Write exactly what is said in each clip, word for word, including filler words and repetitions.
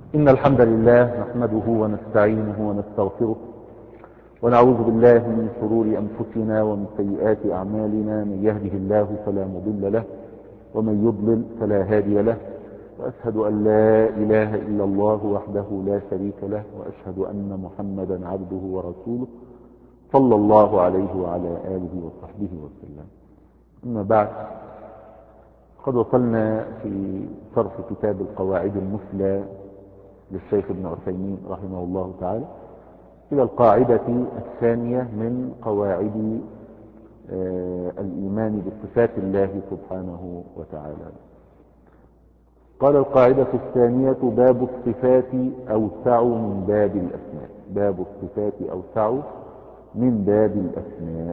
إن الحمد لله نحمده ونستعينه ونستغفره ونعوذ بالله من شرور أنفسنا ومن سيئات أعمالنا. من يهده الله فلا مضل له ومن يضلل فلا هادي له، وأشهد أن لا إله إلا الله وحده لا شريك له، وأشهد أن محمدا عبده ورسوله صلى الله عليه وعلى آله وصحبه وسلم. أما بعد، قد وصلنا في شرح كتاب القواعد المثلى للشيخ ابن عثيمين رحمه الله تعالى إلى القاعدة الثانية من قواعد آه الإيمان بصفات الله سبحانه وتعالى. قال: القاعدة الثانية: باب الصفات أوسع من باب الأسماء. باب الصفات أوسع من باب الأسماء،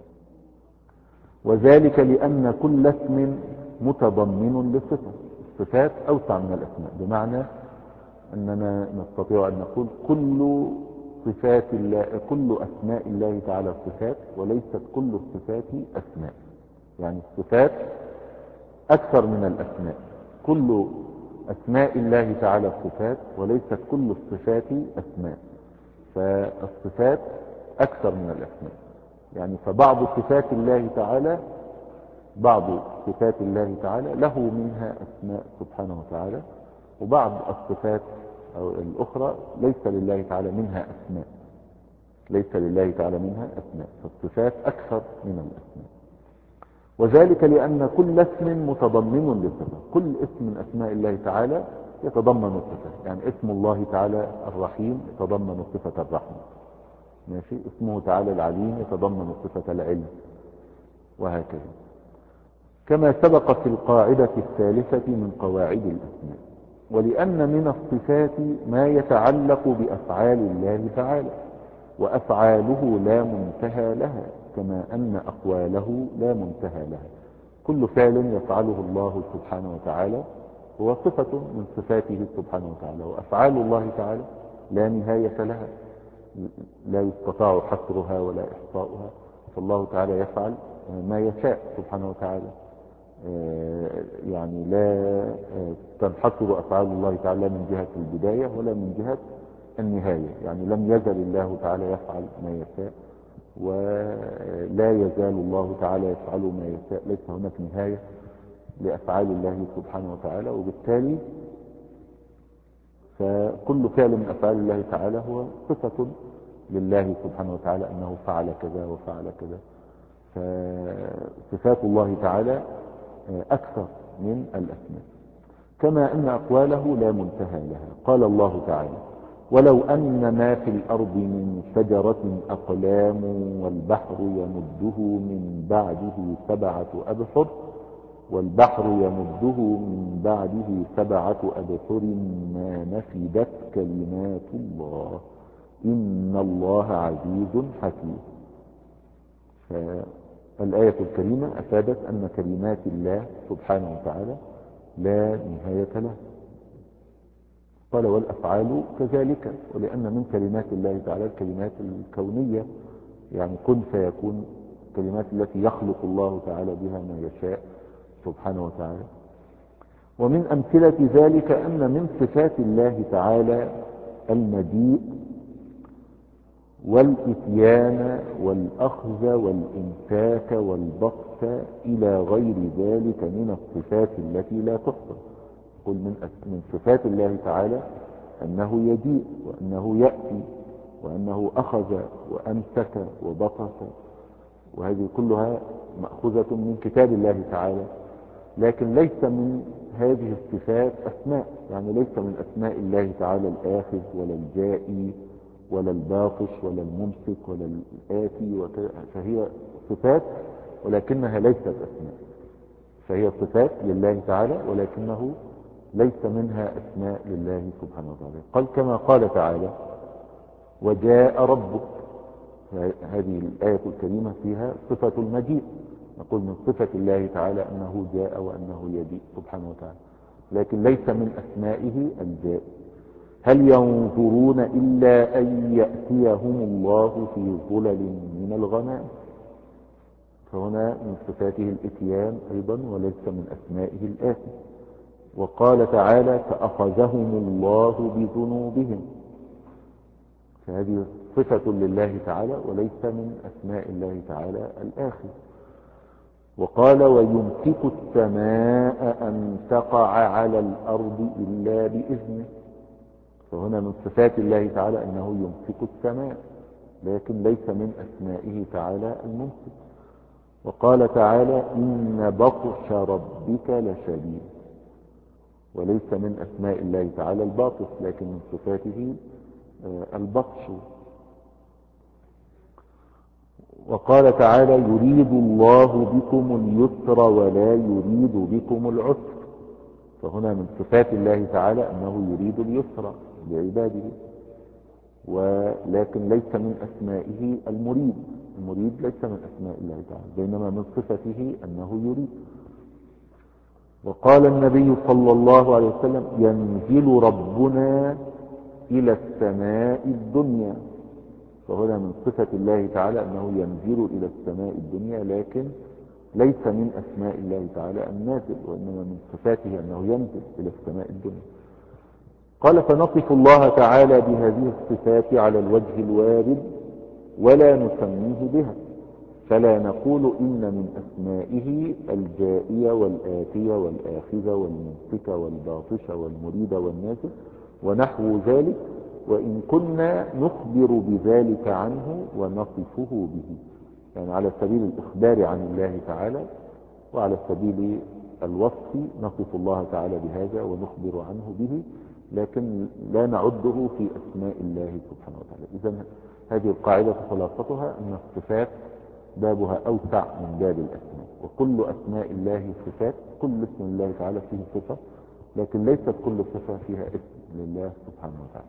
وذلك لأن كل اسم متضمن لصفة. الصفات أوسع من الأسماء، بمعنى أننا نستطيع أن نقول كل صفات الله، كل أسماء الله تعالى صفات، وليست كل الصفات أسماء. يعني الصفات أكثر من الأسماء. كل أسماء الله تعالى صفات، وليست كل الصفات أسماء. فالصفات أكثر من الأسماء. يعني فبعض صفات الله تعالى بعض صفات الله تعالى له منها أسماء سبحانه وتعالى، وبعض الصفات أو الأخرى ليس لله تعالى منها أسماء ليس لله تعالى منها أسماء فالصفات أكثر من الأسماء. وذلك لأن كل اسم متضمن لصفة. كل اسم من أسماء الله تعالى يتضمن صفة. يعني اسم الله تعالى الرحيم يتضمن صفة الرحمة، ماشي. اسمه تعالى العليم يتضمن صفة العلم، وهكذا. كما سبق في القاعدة الثالثة من قواعد الأسماء. ولأن من الصفات ما يتعلق بأفعال الله تعالى، وأفعاله لا منتهى لها، كما أن أقواله لا منتهى لها. كل فعل يفعله الله سبحانه وتعالى هو صفة من صفاته سبحانه وتعالى، وأفعال الله تعالى لا نهاية لها، لا يستطاع حصرها ولا إحصاؤها. فالله تعالى يفعل ما يشاء سبحانه وتعالى. يعني لا تنحصر أفعال الله تعالى من جهة البداية ولا من جهة النهاية. يعني لم يزل الله تعالى يفعل ما يشاء، ولا يزال الله تعالى يفعل ما يشاء. ليس هناك نهاية لأفعال الله سبحانه وتعالى، وبالتالي فكل فعل من أفعال الله تعالى هو صفة لله سبحانه وتعالى، أنه فعل كذا وفعل كذا. فصفات الله تعالى أكثر من الأسماء. كما أن أقواله لا منتهى لها. قال الله تعالى: ولو أن ما في الأرض من شجرة أقلام والبحر يمده من بعده سبعة أبحر والبحر يمده من بعده سبعة أبحر ما نفدت كلمات الله إن الله عزيز حكيم. فالآية الكريمة أفادت أن كلمات الله سبحانه وتعالى لا نهاية لها. قال: والأفعال كذلك. ولأن من كلمات الله تعالى الكلمات الكونية، يعني كن فيكون، الكلمات التي يخلق الله تعالى بها ما يشاء سبحانه وتعالى. ومن أمثلة ذلك أن من صفات الله تعالى المجيء والإتيان والأخذ والإمساك والبطش إلى غير ذلك من الصفات التي لا تحصى. قل من من صفات الله تعالى أنه يجيء، وأنه يأتي، وأنه أخذ وأمسك وبطش، وهذه كلها مأخوذة من كتاب الله تعالى. لكن ليس من هذه الصفات أسماء. يعني ليس من أسماء الله تعالى الآخذ ولا الجائي ولا الباطش ولا الممسك ولا الآتي، فهي صفات ولكنها ليست أسماء. فهي صفات لله تعالى ولكنه ليس منها أسماء لله سبحانه وتعالى. قال كما قال تعالى: وجاء ربك. هذه الآية الكريمة فيها صفة المجيء. نقول من صفة الله تعالى أنه جاء وأنه يجيء سبحانه وتعالى، لكن ليس من أسمائه الجاء. هل ينظرون إلا أن يأتيهم الله في ظلل من الغمام. فهنا من صفاته الإتيان أيضا، وليس من أسمائه الآتي. وقال تعالى فأخذهم الله بذنوبهم، فهذه صفة لله تعالى وليس من أسماء الله تعالى الآخر. وقال ويمسك السماء أن تقع على الأرض إلا بإذنه، فهنا من صفات الله تعالى أنه يمسك السماء، لكن ليس من أسمائه تعالى الممسك. وقال تعالى إن بطش ربك لشديد، وليس من أسماء الله تعالى الباطش، لكن من صفاته البطش. وقال تعالى يريد الله بكم اليسر ولا يريد بكم العسر، فهنا من صفات الله تعالى أنه يريد اليسر لعباده، ولكن ليس من أسمائه المريد، المريد ليس من أسماء الله تعالى، بينما من صفته أنه يريد. وقال النبي صلى الله عليه وسلم ينزل ربنا إلى السماء الدنيا، فهنا من صفة الله تعالى أنه ينزل إلى السماء الدنيا، لكن ليس من أسماء الله تعالى النازل، وإنما من صفاته أنه ينزل إلى السماء الدنيا. قال فنصف الله تعالى بهذه الصفات على الوجه الوارد ولا نسميه بها، فلا نقول إن من أسمائه الجائية والآتية والآخذة والممسكة والباطشة والمريدة والنازل ونحو ذلك، وإن كنا نخبر بذلك عنه ونصفه به، يعني على سبيل الإخبار عن الله تعالى وعلى سبيل الوصف نصف الله تعالى بهذا ونخبر عنه به، لكن لا نعده في أسماء الله سبحانه وتعالى. إذن هذه القاعدة خلاصتها أن الصفات بابها أوسع من باب الأسماء، وكل أسماء الله صفات، كل اسم الله تعالى فيه صفة، لكن ليست كل صفة فيها اسم لله سبحانه وتعالى.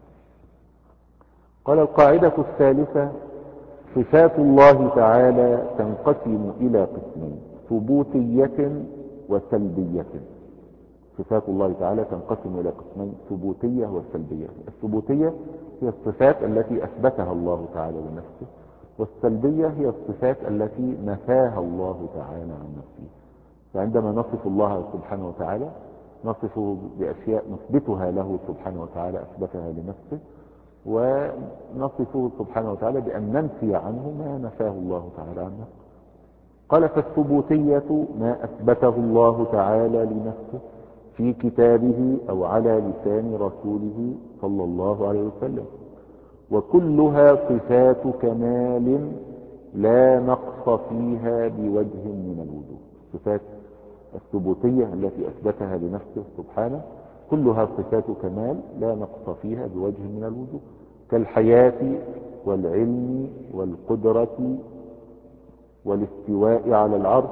قال القاعدة الثالثة صفات الله تعالى تنقسم إلى قسمين، ثبوتية وسلبية. صفات الله تعالى تنقسم إلى قسمين، ثبوتية وسلبية. الثبوتية هي الصفات التي أثبتها الله تعالى لنفسه، والسلبية هي الصفات التي نفاها الله تعالى عن نفسه. فعندما نصف الله سبحانه وتعالى نصفه بأشياء نثبتها له سبحانه وتعالى أثبتها لنفسه، ونصفه سبحانه وتعالى بأن ننفي عنه ما نفاه الله تعالى عن نفسه. قال فالثبوتية ما أثبته الله تعالى لنفسه في كتابه أو على لسان رسوله صلى الله عليه وسلم، وكلها صفات كمال لا نقص فيها بوجه من الوجوه. صفات الثبوتية التي أثبتها لنفسه سبحانه كلها صفات كمال لا نقص فيها بوجه من الوجوه، كالحياة والعلم والقدرة والاستواء على العرش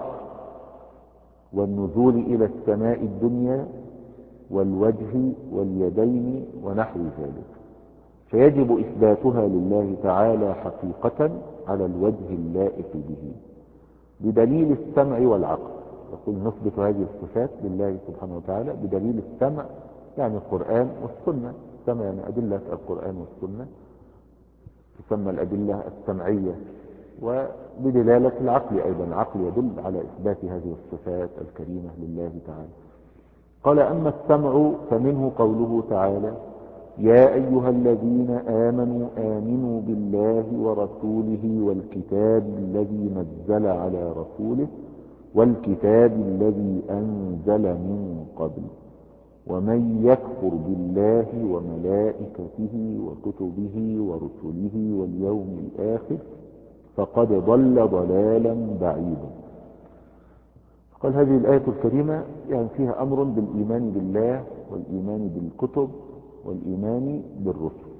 والنزول إلى السماء الدنيا والوجه واليدين ونحو ذلك، فيجب إثباتها لله تعالى حقيقة على الوجه اللائق به بدليل السمع والعقل. يقول نثبت هذه الصفات لله سبحانه وتعالى بدليل السمع، يعني القرآن والسنة. السمع يعني أدلة القرآن والسنة تسمى الأدلة السمعية، وبدلالة العقل أيضا، العقل يدل على إثبات هذه الصفات الكريمة لله تعالى. قال أما السمع فمنه قوله تعالى يا أيها الذين آمنوا آمنوا بالله ورسوله والكتاب الذي نزل على رسوله والكتاب الذي أنزل من قبل ومن يكفر بالله وملائكته وكتبه ورسله واليوم الآخر فقد ضل ضلالا بعيدا. قال هذه الآية الكريمة يعني فيها أمر بالإيمان بالله والإيمان بالكتب والإيمان بالرسل،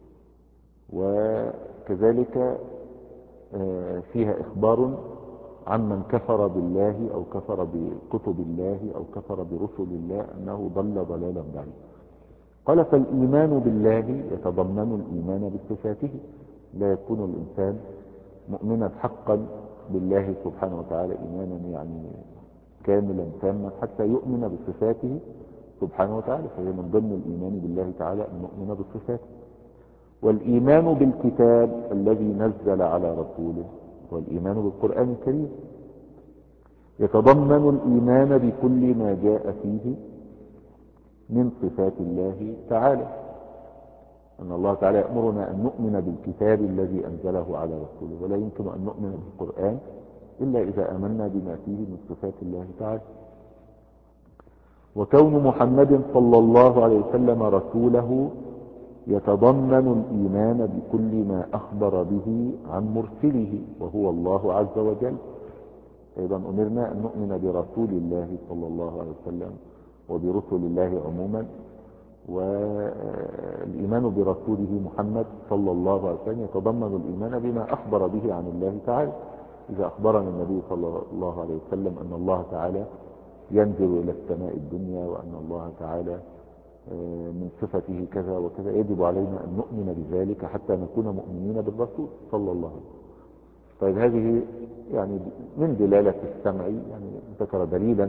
وكذلك فيها إخبار عمن كفر بالله أو كفر بكتب الله أو كفر برسل الله أنه ضل ضلالا بعيدا. قال فالإيمان بالله يتضمن الإيمان بصفاته، لا يكون الإنسان مؤمنا حقا بالله سبحانه وتعالى إيمانا يعني كاملا تاما حتى يؤمن بصفاته سبحانه وتعالى، فهي من ضمن الإيمان بالله تعالى أن نؤمن بصفاته. والإيمان بالكتاب الذي نزل على رسوله والإيمان بالقرآن الكريم يتضمن الإيمان بكل ما جاء فيه من صفات الله تعالى، أن الله تعالى يأمرنا أن نؤمن بالكتاب الذي أنزله على رسوله، ولا يمكن أن نؤمن بالقرآن إلا إذا آمنا بما فيه من صفات الله تعالى. وكون محمد صلى الله عليه وسلم رسوله يتضمن الإيمان بكل ما أخبر به عن مرسله وهو الله عز وجل. أيضا أمرنا أن نؤمن برسول الله صلى الله عليه وسلم وبرسل الله عموما، والإيمان برسوله محمد صلى الله عليه وسلم يتضمن الإيمان بما أخبر به عن الله تعالى. إذا أخبرنا النبي صلى الله عليه وسلم أن الله تعالى ينزل إلى السماء الدنيا، وأن الله تعالى من صفته كذا وكذا، يجب علينا أن نؤمن بذلك حتى نكون مؤمنين بالرسول صلى الله عليه وسلم. طيب هذه يعني من دلالة السمع، يعني ذكر دليلا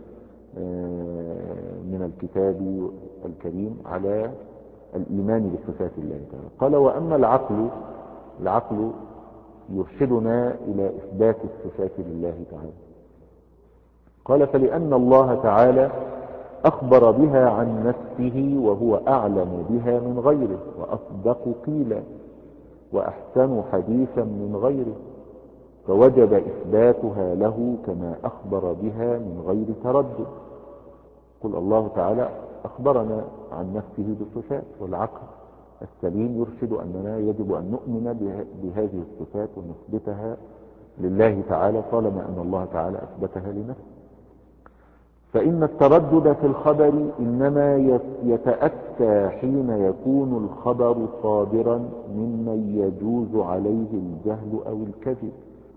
من الكتاب الكريم على الإيمان بصفات الله تعالى. قال وأما العقل، العقل يرشدنا إلى إثبات الصفات لله تعالى. قال فلأن الله تعالى أخبر بها عن نفسه وهو أعلم بها من غيره، وأصدق قيلا، وأحسن حديثا من غيره، فوجب إثباتها له كما أخبر بها من غير تردد. قل الله تعالى أخبرنا عن نفسه بالصفات، والعقل السليم يرشد أننا يجب أن نؤمن بهذه الصفات ونثبتها لله تعالى طالما أن الله تعالى أثبتها لنفسه. فإن التردد في الخبر إنما يتأتى حين يكون الخبر صادرا ممن يجوز عليه الجهل أو الكذب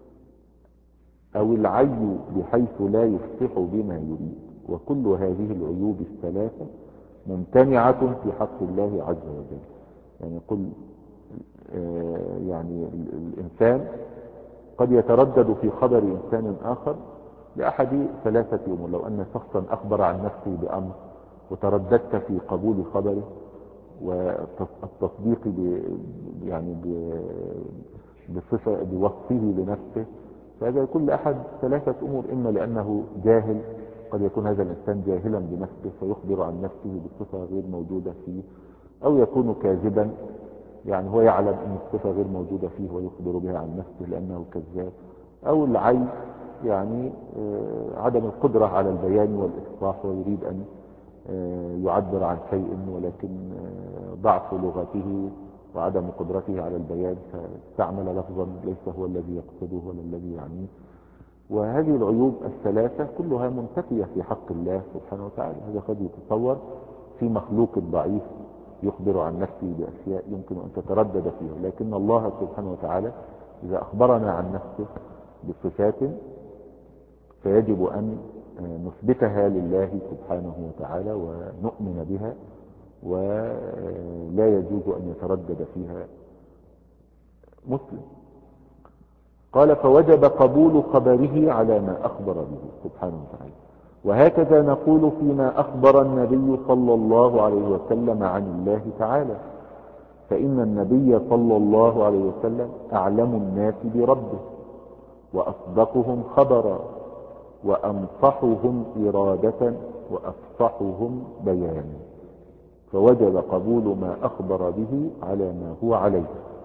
أو العي بحيث لا يفصح بما يريد، وكل هذه العيوب الثلاثة ممتنعة في حق الله عز وجل. يعني قل يعني الإنسان قد يتردد في خبر إنسان آخر لأحد ثلاثة أمور. لو أن شخصا أخبر عن نفسه بأمر وترددت في قبول خبره والتصديق ب يعني بصفة بوصفه لنفسه، فهذا كل أحد ثلاثة أمور: إما لأنه جاهل، قد يكون هذا الإنسان جاهلا بنفسه فيخبر عن نفسه بصفة غير موجودة فيه، أو يكون كاذبا، يعني هو يعلم أن الصفة غير موجودة فيه ويخبر بها عن نفسه لأنه كذاب، أو العي يعني عدم القدرة على البيان والإفصاح ويريد أن يعبر عن شيء ولكن ضعف لغته وعدم قدرته على البيان فاستعمل لفظا ليس هو الذي يقصده ولا الذي يعنيه. وهذه العيوب الثلاثة كلها منتفية في حق الله سبحانه وتعالى. هذا قد يتصور في مخلوق ضعيف يخبر عن نفسه بأشياء يمكن أن تتردد فيها، لكن الله سبحانه وتعالى إذا أخبرنا عن نفسه بصفات فيجب أن نثبتها لله سبحانه وتعالى ونؤمن بها، ولا يجوز أن يتردد فيها مسلم. قال فوجب قبول خبره على ما أخبر به سبحانه وتعالى. وهكذا نقول فيما أخبر النبي صلى الله عليه وسلم عن الله تعالى، فإن النبي صلى الله عليه وسلم أعلم الناس بربه وأصدقهم خبرا وأنصحهم إرادة وأفصحهم بيانا، فوجب قبول ما أخبر به على ما هو عليه.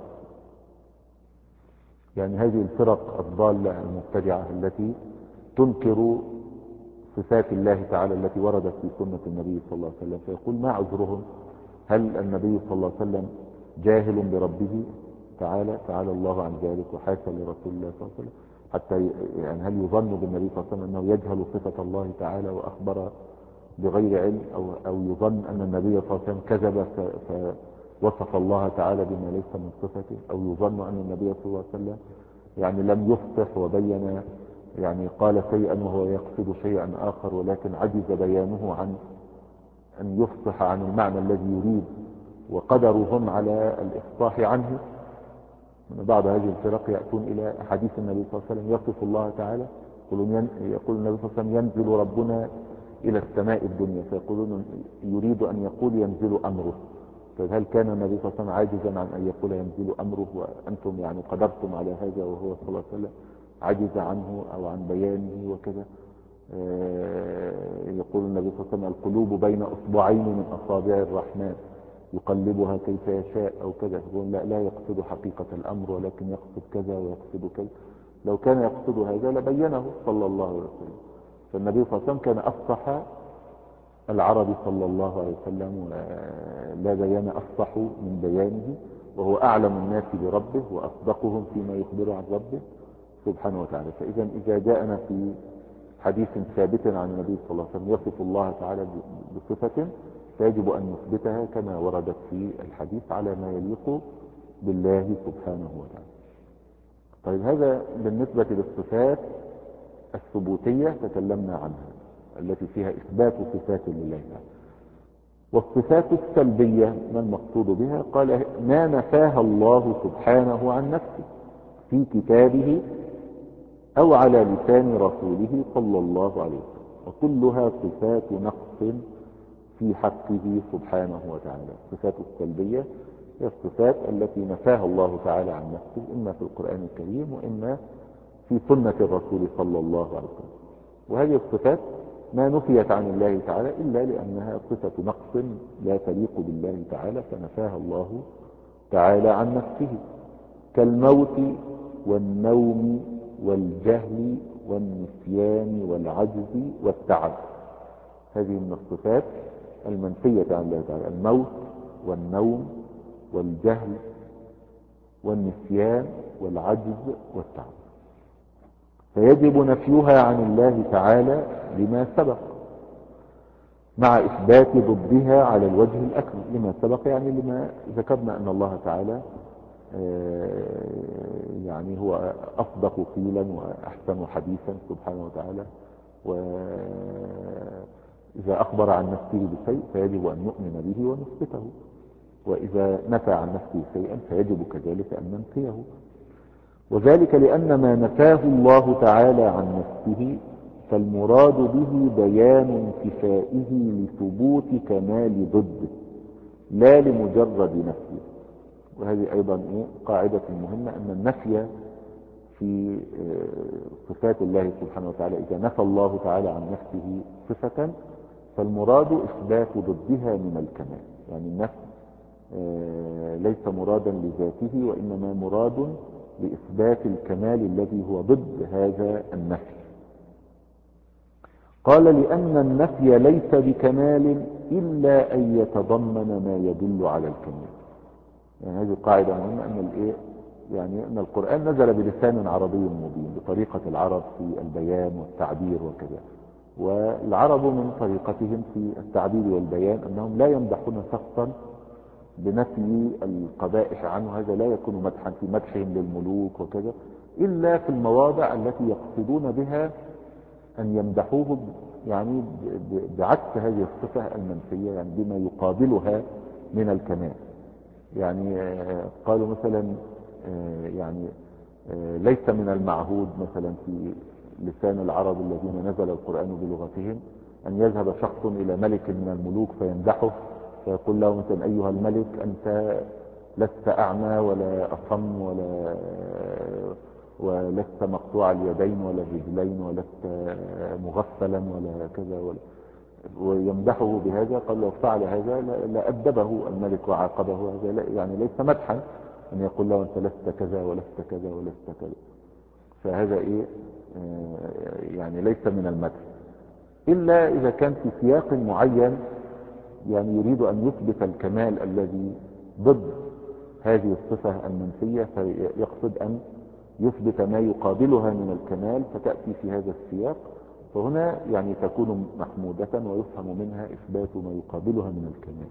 يعني هذه الفرق الضالة المبتدعة التي تنكر صفات الله تعالى التي وردت في سنة النبي صلى الله عليه وسلم، فيقول ما عذرهم؟ هل النبي صلى الله عليه وسلم جاهل بربه تعالى؟ تعالى الله عن ذلك وحاشا لرسول الله صلى الله عليه وسلم. حتى يعني هل يظن بالنبي صلى الله عليه وسلم أنه يجهل صفة الله تعالى وأخبر بغير علم، أو, أو يظن أن النبي صلى الله عليه وسلم كذب فوصف الله تعالى بما ليس من صفته، أو يظن أن النبي صلى الله عليه وسلم يعني لم يفصح وبين، يعني قال شيئا وهو يقصد شيئا آخر ولكن عجز بيانه عن أن يفصح عن المعنى الذي يريد، وقدروا هم على الإفصاح عنه. من بعض هذه الفرق يأتون إلى حديث النبي صلى الله عليه وسلم يصف الله تعالى، يقولون يقول النبي صلى الله عليه وسلم ينزل ربنا إلى السماء الدنيا، فيقولون يريد أن يقول ينزل أمره. فهل كان النبي صلى الله عليه وسلم عاجزا عن أن يقول ينزل أمره وأنتم يعني قدرتم على هذا وهو صلى الله عليه وسلم عجز عنه أو عن بيانه وكذا؟ يقول النبي صلى الله عليه وسلم القلوب بين أصبعين من أصابع الرحمن يقلبها كيف يشاء أو كذا. يقول لا لا يقصد حقيقة الأمر ولكن يقصد كذا ويقصد كذا. لو كان يقصد هذا لبينه صلى الله عليه وسلم. فالنبي صلى الله عليه وسلم كان أفصح العرب صلى الله عليه وسلم، ولا بيان أفصح من بيانه، وهو أعلم الناس بربه وأصدقهم فيما يخبر عن ربه سبحانه وتعالى. فإذا إذا جاءنا في حديث ثابت عن النبي صلى الله عليه وسلم يصف الله تعالى بصفة، فيجب أن نثبتها كما وردت في الحديث على ما يليق بالله سبحانه وتعالى. طيب هذا بالنسبة للصفات الثبوتية تكلمنا عنها التي فيها إثبات صفات لله تعالى. والصفات السلبية ما المقصود بها؟ قال ما نفاها الله سبحانه عن نفسه في كتابه أو على لسان رسوله صلى الله عليه وسلم، وكلها صفات نقص في حقه سبحانه وتعالى. الصفات السلبية هي الصفات التي نفاها الله تعالى عن نفسه إما في القرآن الكريم وإما في سنة الرسول صلى الله عليه وسلم. وهذه الصفات ما نفيت عن الله تعالى إلا لأنها صفة نقص لا تليق بالله تعالى فنفاها الله تعالى عن نفسه، كالموت والنوم والجهل والنسيان والعجز والتعب. هذه من الصفات المنفية عن الله تعالى: الموت والنوم والجهل والنسيان والعجز والتعب. فيجب نفيها عن الله تعالى لما سبق، مع إثبات ضدها على الوجه الأكمل. لما سبق يعني لما ذكرنا أن الله تعالى يعني هو أصدق قيلا وأحسن حديثا سبحانه وتعالى، وإذا أخبر عن نفسه بشيء فيجب أن نؤمن به ونثبته، وإذا نفى عن نفسه شيئا فيجب كذلك أن ننفيه. وذلك لأن ما نفاه الله تعالى عن نفسه فالمراد به بيان انتفائه لثبوت كمال ضده لا لمجرد نفيه. وهذه أيضا إيه قاعدة مهمة، أن النفي في صفات الله سبحانه وتعالى إذا نفى الله تعالى عن نفسه صفة فالمراد إثبات ضدها من الكمال. يعني النفي ليس مرادا لذاته وإنما مراد لإثبات الكمال الذي هو ضد هذا النفي. قال لأن النفي ليس بكمال إلا أن يتضمن ما يدل على الكمال. يعني هذه قاعدة مهمة، أن الإيه يعني أن القرآن نزل بلسان عربي مبين بطريقة العرب في البيان والتعبير وكذا. والعرب من طريقتهم في التعبير والبيان أنهم لا يمدحون شخصا بنفي القبائح عنه، هذا لا يكون مدحا في مدحهم للملوك وكذا، إلا في المواضع التي يقصدون بها أن يمدحوه يعني بعكس هذه الصفة المنفية، يعني بما يقابلها من الكمال. يعني قالوا مثلا يعني ليس من المعهود مثلا في لسان العرب الذين نزل القرآن بلغتهم أن يذهب شخص إلى ملك من الملوك فيمدحه فيقول له مثلا أيها الملك أنت لست أعمى ولا أصم ولا ولست مقطوع اليدين ولا الرجلين ولست مغفلا ولا كذا ولا، ويمدحه بهذا. قال لو فعل هذا لأدبه الملك وعاقبه. هذا يعني ليس مدحا أن يقول له أنت لست كذا ولست كذا ولست كذا. فهذا إيه يعني ليس من المدح إلا إذا كان في سياق معين، يعني يريد أن يثبت الكمال الذي ضد هذه الصفة المنفية فيقصد أن يثبت ما يقابلها من الكمال فتأتي في هذا السياق، فهنا يعني تكون محمودة ويفهم منها إثبات ما يقابلها من الكمال.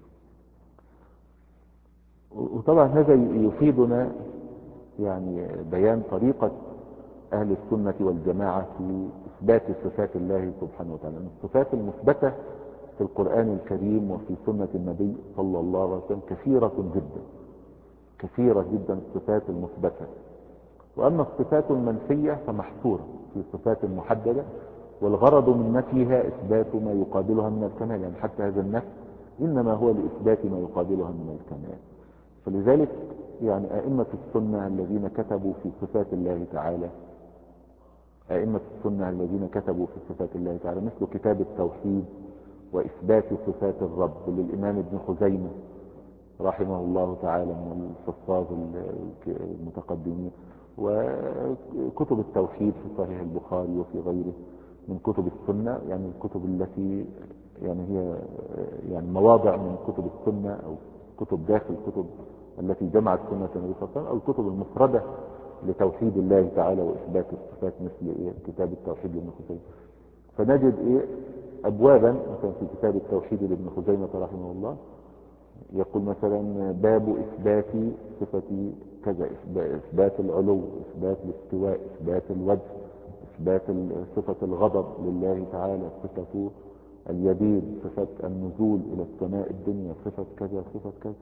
وطبعا هذا يفيدنا يعني بيان طريقة أهل السنة والجماعة في إثبات صفات الله سبحانه وتعالى. الصفات المثبتة في القرآن الكريم وفي سنة النبي صلى الله عليه وسلم كثيرة جدا كثيرة جدا الصفات المثبتة، وأما الصفات المنفية فمحصورة في صفات محددة، والغرض من نفيها إثبات ما يقابلها من الكمال. يعني حتى هذا النفي إنما هو لإثبات ما يقابلها من الكمال. فلذلك يعني أئمة السنة الذين كتبوا في صفات الله تعالى أئمة السنة الذين كتبوا في صفات الله تعالى، مثل كتاب التوحيد وإثبات صفات الرب للإمام ابن خزيمة رحمه الله تعالى من الحفاظ المتقدمين، وكتب التوحيد في صحيح البخاري وفي غيره من كتب السنة، يعني الكتب التي يعني هي يعني مواضع من كتب السنة أو كتب داخل كتب التي جمعت سنة النبي صلى الله عليه وسلم، أو الكتب المفردة لتوحيد الله تعالى وإثبات الصفات مثل إيه كتاب التوحيد لابن خزيمة. فنجد إيه أبوابا مثلا في كتاب التوحيد لابن خزيمة رحمه الله يقول مثلا باب إثبات صفة كذا، إثبات العلو، إثبات الاستواء، إثبات الوجه، إثبات صفة الغضب لله تعالى، صفة اليدين، صفة النزول إلى السماء الدنيا، صفة كذا صفة كذا.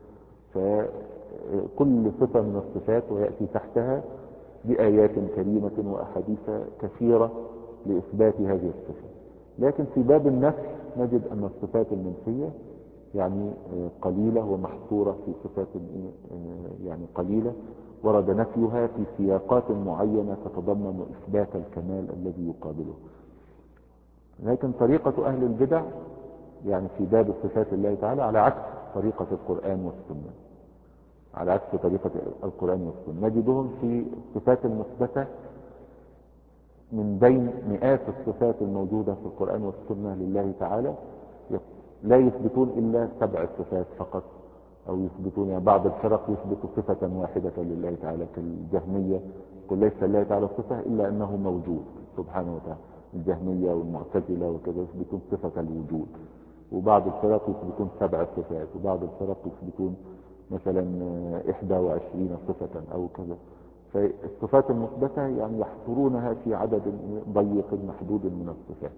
فكل صفة من الصفات ويأتي تحتها بآيات كريمة وأحاديث كثيرة لإثبات هذه الصفة. لكن في باب النفي نجد أن الصفات المنفية يعني قليلة ومحصورة في صفات يعني قليلة ورد نفيها في سياقات معينة تتضمن إثبات الكمال الذي يقابله. لكن طريقة أهل البدع يعني في باب صفات الله تعالى على عكس طريقة القرآن والسنة، على عكس طريقة القرآن والسنة نجدهم في الصفات المثبتة من بين مئات الصفات الموجودة في القرآن والسنة لله تعالى لا يثبتون إلا سبع صفات فقط، أو يثبتون يعني بعض الفرق يثبت صفة واحدة لله تعالى كالجهمية، قل ليس لله تعالى صفة إلا أنه موجود سبحانه وتعالى، الجهمية والمعتزلة وكذا يثبتون صفة الوجود. وبعض الفرق يثبتون سبع صفات، وبعض الفرق يثبتون مثلا إحدى وعشرين صفة أو كذا. فالصفات المثبتة يعني يحصرونها في عدد ضيق محدود من الصفات.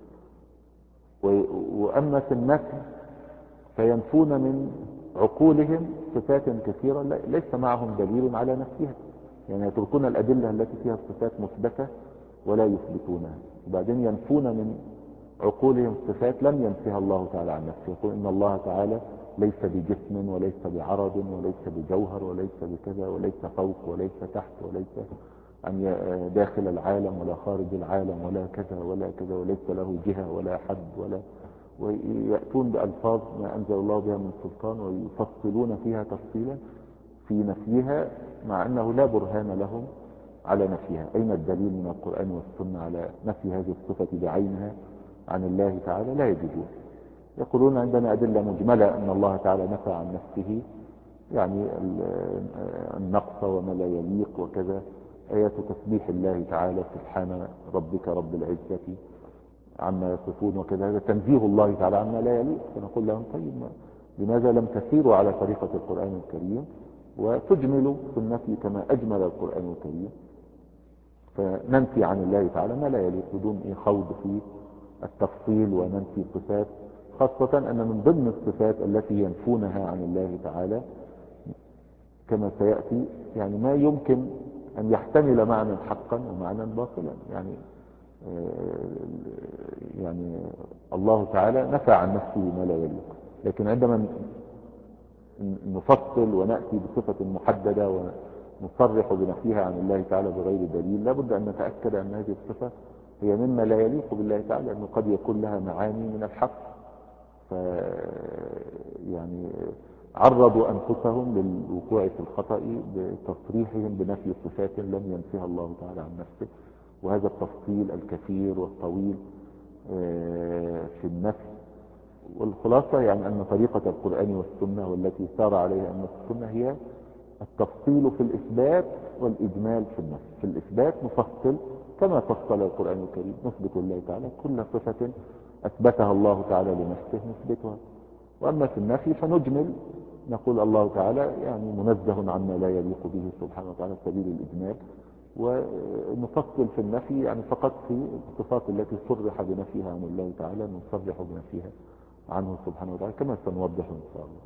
وأما في النفي فينفون من عقولهم صفات كثيرة ليس معهم دليل على نفسها، يعني يتركون الأدلة التي فيها الصفات مثبتة ولا يثبتونها، وبعدين ينفون من عقولهم صفات لم ينفيها الله تعالى عن نفسه. يقول إن الله تعالى ليس بجسم وليس بعرض وليس بجوهر وليس بكذا وليس فوق وليس تحت وليس عن داخل العالم ولا خارج العالم ولا كذا ولا كذا وليس له جهة ولا حد ولا، ويأتون بألفاظ ما أنزل الله بها من سلطان ويفصلون فيها تفصيلا في نفيها مع أنه لا برهان لهم على نفيها. أين الدليل من القرآن والسنة على نفي هذه الصفة بعينها عن الله تعالى؟ لا يجدون. يقولون عندنا أدلة مجملة أن الله تعالى نفى عن نفسه يعني النقص وما لا يليق وكذا، آيات تسبيح الله تعالى سبحان ربك رب العزة عما يصفون وكذا، هذا تنزيه الله تعالى عما لا يليق. فنقول لهم طيب لماذا لم تسيروا على طريقة القرآن الكريم وتجملوا في النفي كما أجمل القرآن الكريم، فننفي عن الله تعالى ما لا يليق بدون إيه خوض في التفصيل وننفي صفات، خاصة أن من ضمن الصفات التي ينفونها عن الله تعالى كما سيأتي يعني ما يمكن أن يحتمل معنى حقا ومعنى باطلا. يعني يعني الله تعالى نفى عن نفسه ما لا يليق، لكن عندما نفصل ونأتي بصفة محددة ونصرح بنفيها عن الله تعالى بغير دليل لابد أن نتأكد أن هذه الصفة هي مما لا يليق بالله تعالى، لأنه قد يكون لها معاني من الحق. ف يعني عرضوا أنفسهم للوقوع في الخطأ بتصريحهم بنفي صفات لم ينفيها الله تعالى عن نفسه. وهذا التفصيل الكثير والطويل في النفي. والخلاصة يعني أن طريقة القرآن والسنة والتي سار عليها أن السنة هي التفصيل في الإثبات والإجمال في النفي. في الإثبات نفصل كما فصل القرآن الكريم، نثبت الله تعالى كل صفة أثبتها الله تعالى لنفسه نثبتها. وأما في النفي فنجمل، نقول الله تعالى يعني منزه عما لا يليق به سبحانه وتعالى سبيل الإجمال، ونفصل في النفي يعني فقط في الصفات التي صرح بنفيها عن الله تعالى نصرح بنفيها عنه سبحانه وتعالى كما سنوضح إن شاء الله.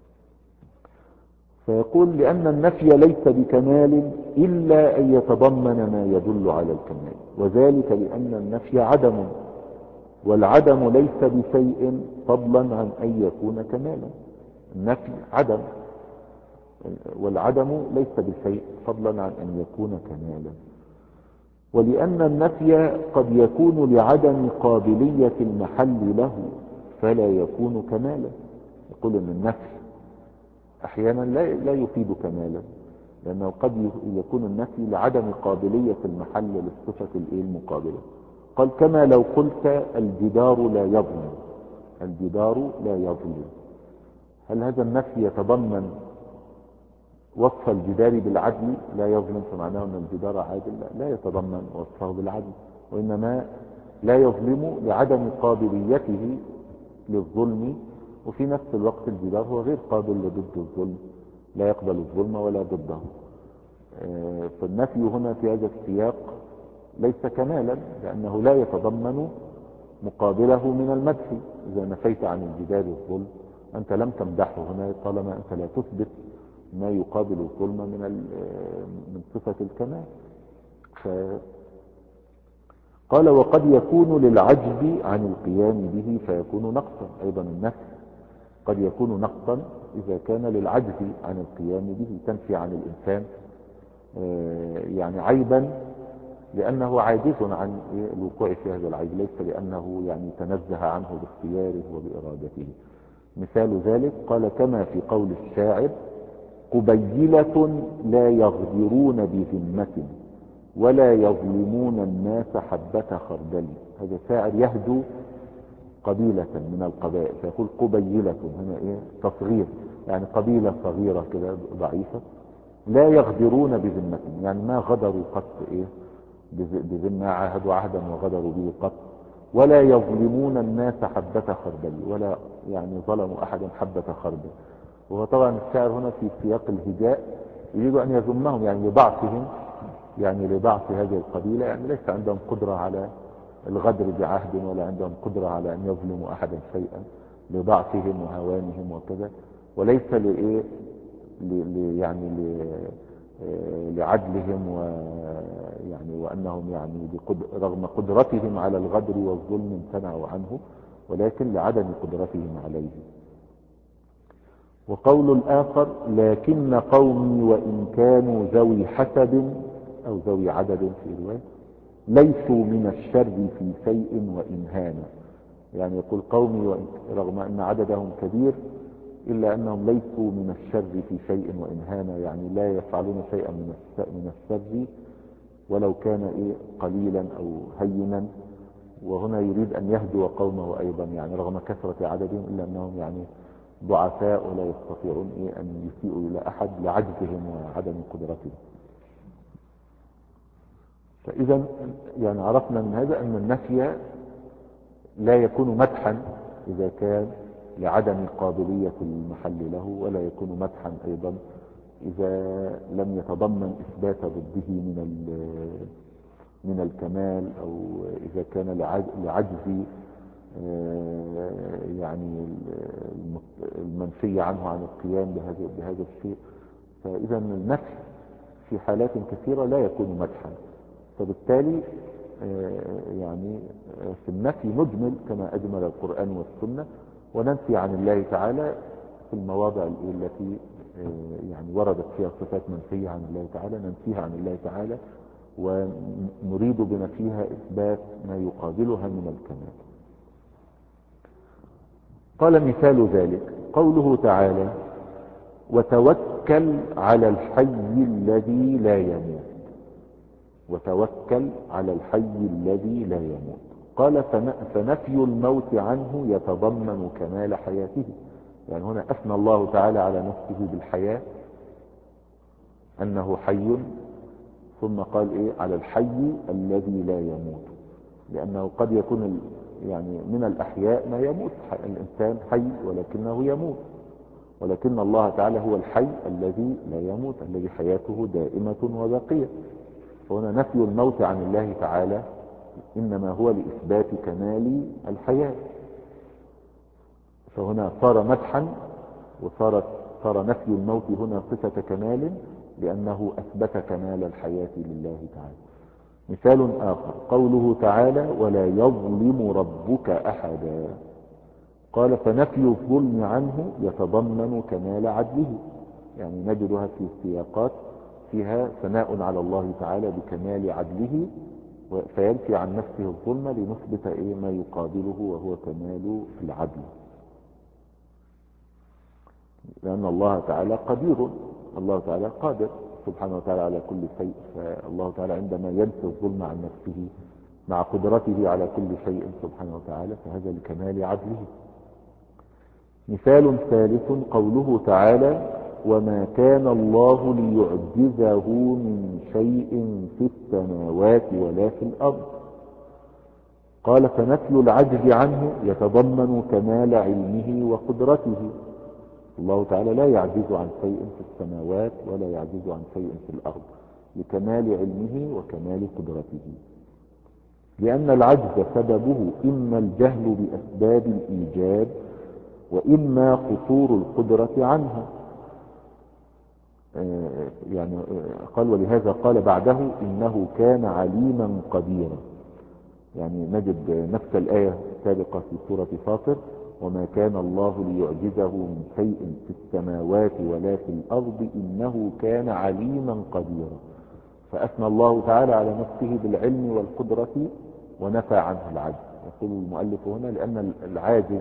فيقول لأن النفي ليس بكمال إلا أن يتضمن ما يدل على الكمال، وذلك لأن النفي عدم، والعدم ليس بشيء فضلا عن أن يكون كمالا. النفي عدم، والعدم ليس بشيء فضلا عن أن يكون كمالا. ولأن النفي قد يكون لعدم قابلية المحل له فلا يكون كمالا. يقول ان النفي احيانا لا لا يفيد كمالا، لانه قد يكون النفي لعدم قابلية المحل للصفة الايه المقابلة. قال كما لو قلت الجدار لا يظلم، الجدار لا يظلم، هل هذا النفي يتضمن وصف الجدار بالعدل؟ لا يظلم فمعناه ان الجدار عادل؟ لا, لا يتضمن وصفه بالعدل، وانما لا يظلم لعدم قابليته للظلم، وفي نفس الوقت الجدار هو غير قابل لضد الظلم، لا يقبل الظلم ولا ضده. فالنفي هنا في هذا السياق ليس كمالا، لأنه لا يتضمن مقابله من المدح. إذا نفيت عن الجدار الظلم أنت لم تمدحه هنا، طالما أنت لا تثبت ما يقابل الظلم من من صفة الكمال. قال وقد يكون للعجز عن القيام به فيكون نقصا. أيضا النفي قد يكون نقصا إذا كان للعجز عن القيام به، تنفي عن الإنسان يعني عيبا لأنه عاجز عن الوقوع في هذا العيب، ليس لأنه يعني تنزه عنه باختياره وبإرادته. مثال ذلك قال كما في قول الشاعر قبيلة لا يغدرون بذمة ولا يظلمون الناس حبة خردل. هذا شاعر يهدو قبيلة من القبائل فيقول قبيلة، هنا ايه تصغير، يعني قبيلة صغيرة كده ضعيفة، لا يغدرون بذمة، يعني ما غدروا قط ايه بذمة، عاهدوا عهدا وغدروا به قط، ولا يظلمون الناس حبة خردل، ولا يعني ظلموا احدا حبة خردل. وهو طبعا الشاعر هنا في سياق الهجاء يريد ان يذمهم يعني لضعفهم، يعني لضعف هذه القبيلة، يعني ليس عندهم قدرة على الغدر بعهد ولا عندهم قدرة على ان يظلموا احدا شيئا، لضعفهم وهوانهم وكذا، وليس لإيه يعني لعدلهم ويعني وانهم يعني رغم قدرتهم على الغدر والظلم امتنعوا عنه، ولكن لعدم قدرتهم عليه. وقول الآخر لكن قومي وإن كانوا ذوي حسب أو ذوي عدد في رواية ليسوا من الشر في شيء وإن هانا، يعني يقول قومي رغم أن عددهم كبير إلا أنهم ليسوا من الشر في شيء وإن هانا، يعني لا يفعلون شيئا من الشر ولو كان إيه قليلا أو هينا. وهنا يريد أن يهدو قومه أيضا، يعني رغم كثرة عددهم إلا أنهم يعني ضعفاء ولا يستطيعون إيه أن يسيئوا إلى أحد لعجزهم وعدم قدرتهم. فإذا يعني عرفنا من هذا أن النفي لا يكون مدحا إذا كان لعدم قابلية المحل له، ولا يكون مدحا أيضا إذا لم يتضمن إثبات ضده من من الكمال، أو إذا كان لعجز يعني المنفي عنه عن القيام بهذا بهذا الشيء. فإذا النفي في حالات كثيرة لا يكون مدحا، فبالتالي يعني في النفي نجمل كما أجمل القرآن والسنة، وننفي عن الله تعالى في المواضع التي يعني وردت فيها صفات منفية عن الله تعالى ننفيها عن الله تعالى، ونريد بنفيها إثبات ما يقابلها من الكمال. قال مثال ذلك قوله تعالى وتوكل على الحي الذي لا يموت، وتوكل على الحي الذي لا يموت. قال فنفي الموت عنه يتضمن كمال حياته، يعني هنا أثنى الله تعالى على نفسه بالحياة أنه حي، ثم قال إيه على الحي الذي لا يموت، لأنه قد يكون يعني من الأحياء ما يموت، الإنسان حي ولكنه يموت، ولكن الله تعالى هو الحي الذي لا يموت الذي حياته دائمة وباقية. فهنا نفي الموت عن الله تعالى إنما هو لإثبات كمال الحياة، فهنا صار مدحا، وصارت صار نفي الموت هنا صفة كمال لأنه أثبت كمال الحياة لله تعالى. مثال آخر قوله تعالى ولا يظلم ربك أحدا. قال فنفي الظلم عنه يتضمن كمال عدله، يعني نجدها في السياقات فيها ثناء على الله تعالى بكمال عدله فينفي عن نفسه الظلم لنثبت إيه ما يقابله وهو كمال العدل، لأن الله تعالى قدير، الله تعالى قادر سبحانه وتعالى على كل شيء. فالله تعالى عندما ينفي الظلم عن نفسه مع قدرته على كل شيء سبحانه وتعالى فهذا لكمال عدله. مثال ثالث قوله تعالى: وما كان الله ليعجزه من شيء في السماوات ولا في الأرض. قال: فنفي العجز عنه يتضمن كمال علمه وقدرته. الله تعالى لا يعجز عن شيء في السماوات ولا يعجز عن شيء في الأرض لكمال علمه وكمال قدرته، لأن العجز سببه إما الجهل بأسباب الإيجاد وإما قصور القدرة عنها. يعني قال: ولهذا قال بعده: إنه كان عليما قديرا. يعني نجد نفس الآية السابقة في سورة فاطر: وما كان الله ليعجزه من شيء في السماوات ولا في الأرض إنه كان عليما قديرا. فأثنى الله تعالى على نفسه بالعلم والقدرة ونفى عنه العجز. يقول المؤلف هنا: لأن العاجز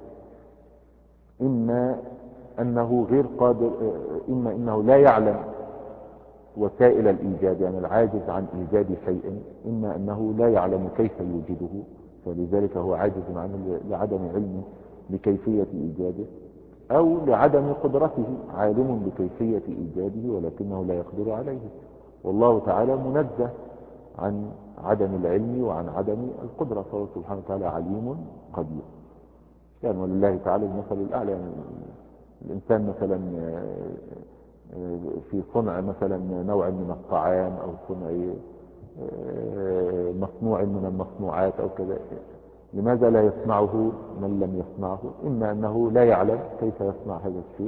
إما أنه غير قادر، إما أنه لا يعلم وسائل الإيجاد، يعني العاجز عن إيجاد شيء، إما أنه لا يعلم كيف يوجده فلذلك هو عاجز عنه لعدم علمه بكيفية إيجاده، أو لعدم قدرته، عالم بكيفية إيجاده ولكنه لا يقدر عليه. والله تعالى منزه عن عدم العلم وعن عدم القدرة، فهو سبحانه وتعالى عليم قدير. يعني ولله تعالى المثل الأعلى. يعني الإنسان مثلا في صنع مثلا نوع من الطعام أو صنع مصنوع من المصنوعات أو كذا، لماذا لا يصنعه من لم يصنعه؟ إما أنه لا يعلم كيف يصنع هذا الشيء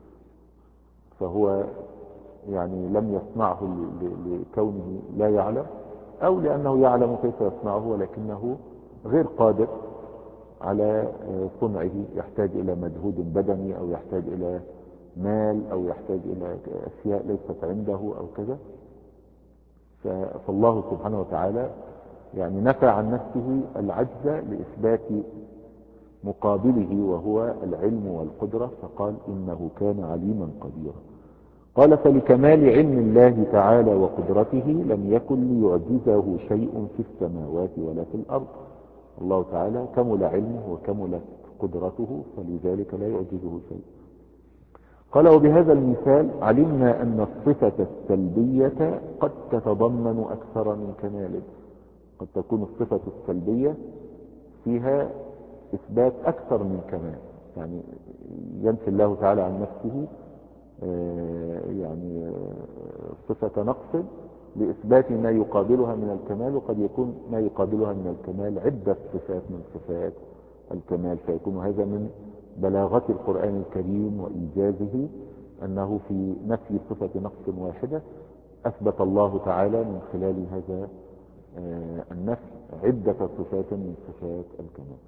فهو يعني لم يصنعه لكونه لا يعلم، أو لأنه يعلم كيف يصنعه ولكنه غير قادر على صنعه، يحتاج إلى مجهود بدني أو يحتاج إلى مال أو يحتاج إلى أشياء ليست عنده أو كذا. فالله سبحانه وتعالى يعني نفى عن نفسه العجز لإثبات مقابله وهو العلم والقدرة، فقال: إنه كان عليما قديرا. قال: فلكمال علم الله تعالى وقدرته لم يكن ليعجزه شيء في السماوات ولا في الأرض. الله تعالى كمل علمه وكملت قدرته فلذلك لا يعجزه شيء. قال: وبهذا المثال علمنا أن الصفة السلبية قد تتضمن أكثر من كماله. قد تكون الصفة السلبية فيها إثبات أكثر من كمال، يعني ينفي الله تعالى عن نفسه يعني صفة نقص لإثبات ما يقابلها من الكمال، وقد يكون ما يقابلها من الكمال عدة صفات من صفات الكمال، فيكون هذا من بلاغة القرآن الكريم وإيجازه أنه في نفي صفة نقص واحدة أثبت الله تعالى من خلال هذا النفي عدة صفات من صفات الكمال.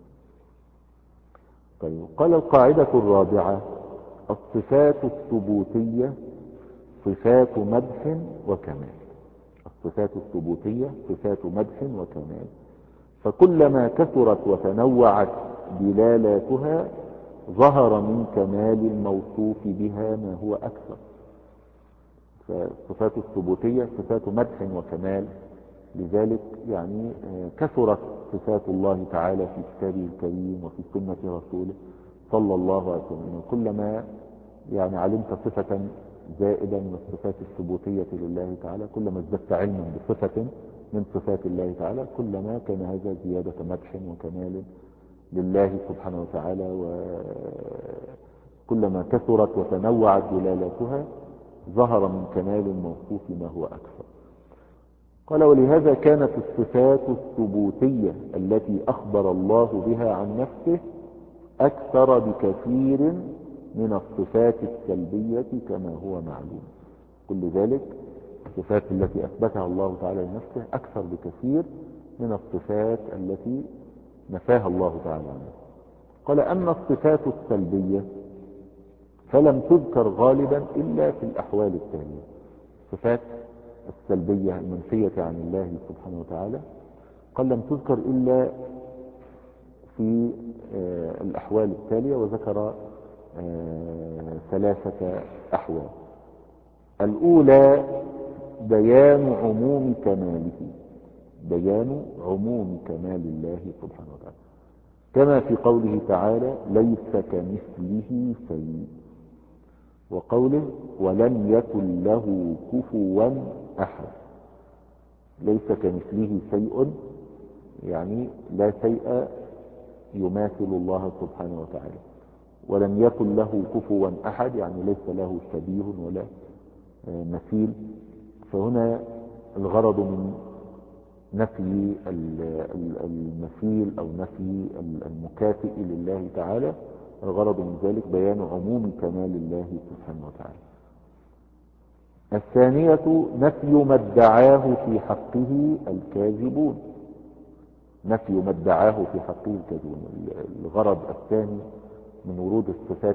طيب، قال: القاعدة الرابعة: الصفات الثبوتية صفات مدح وكمال. الصفات الثبوتية صفات مدح وكمال، فكلما كثرت وتنوعت دلالاتها ظهر من كمال الموصوف بها ما هو أكثر. فالصفات الثبوتية صفات مدح وكمال، لذلك يعني كثرت صفات الله تعالى في كتابه الكريم وفي سنة رسوله صلى الله عليه وسلم. كلما يعني علمت صفة زائدة من الصفات الثبوتية لله تعالى، كلما ازددت علما بصفة من صفات الله تعالى، كلما كان هذا زيادة مدح وكمال لله سبحانه وتعالى، وكلما كثرت وتنوعت دلالاتها ظهر من كمال الموصوف ما هو أكثر. قال: ولهذا كانت الصفات الثبوتية التي أخبر الله بها عن نفسه أكثر بكثير من الصفات السلبية كما هو معلوم. كل ذلك الصفات التي أثبتها الله تعالى لنفسه أكثر بكثير من الصفات التي نفاها الله تعالى عنها. قال: أما الصفات السلبية فلم تذكر غالبا إلا في الأحوال التالية. صفات السلبية المنفية عن الله سبحانه وتعالى قال لم تذكر إلا في الأحوال التالية، وذكر ثلاثة أحوال. الأولى بيان عموم كماله، بيان عموم كمال الله سبحانه وتعالى، كما في قوله تعالى ليس كمثله شيء، وقوله ولم يكن له كفوا أحد. ليس كمثله شيء يعني لا شيء يماثل الله سبحانه وتعالى، ولم يكن له كفوا أحد يعني ليس له شبيه ولا مثيل. فهنا الغرض من نفي المثيل أو نفي المكافئ لله تعالى، الغرض من ذلك بيان عموم كمال الله سبحانه وتعالى. الثانية نفي ما ادعاه في حقه الكاذبون، نفي ما ادعاه في حقه الكاذبون. الغرض الثاني من ورود الصفات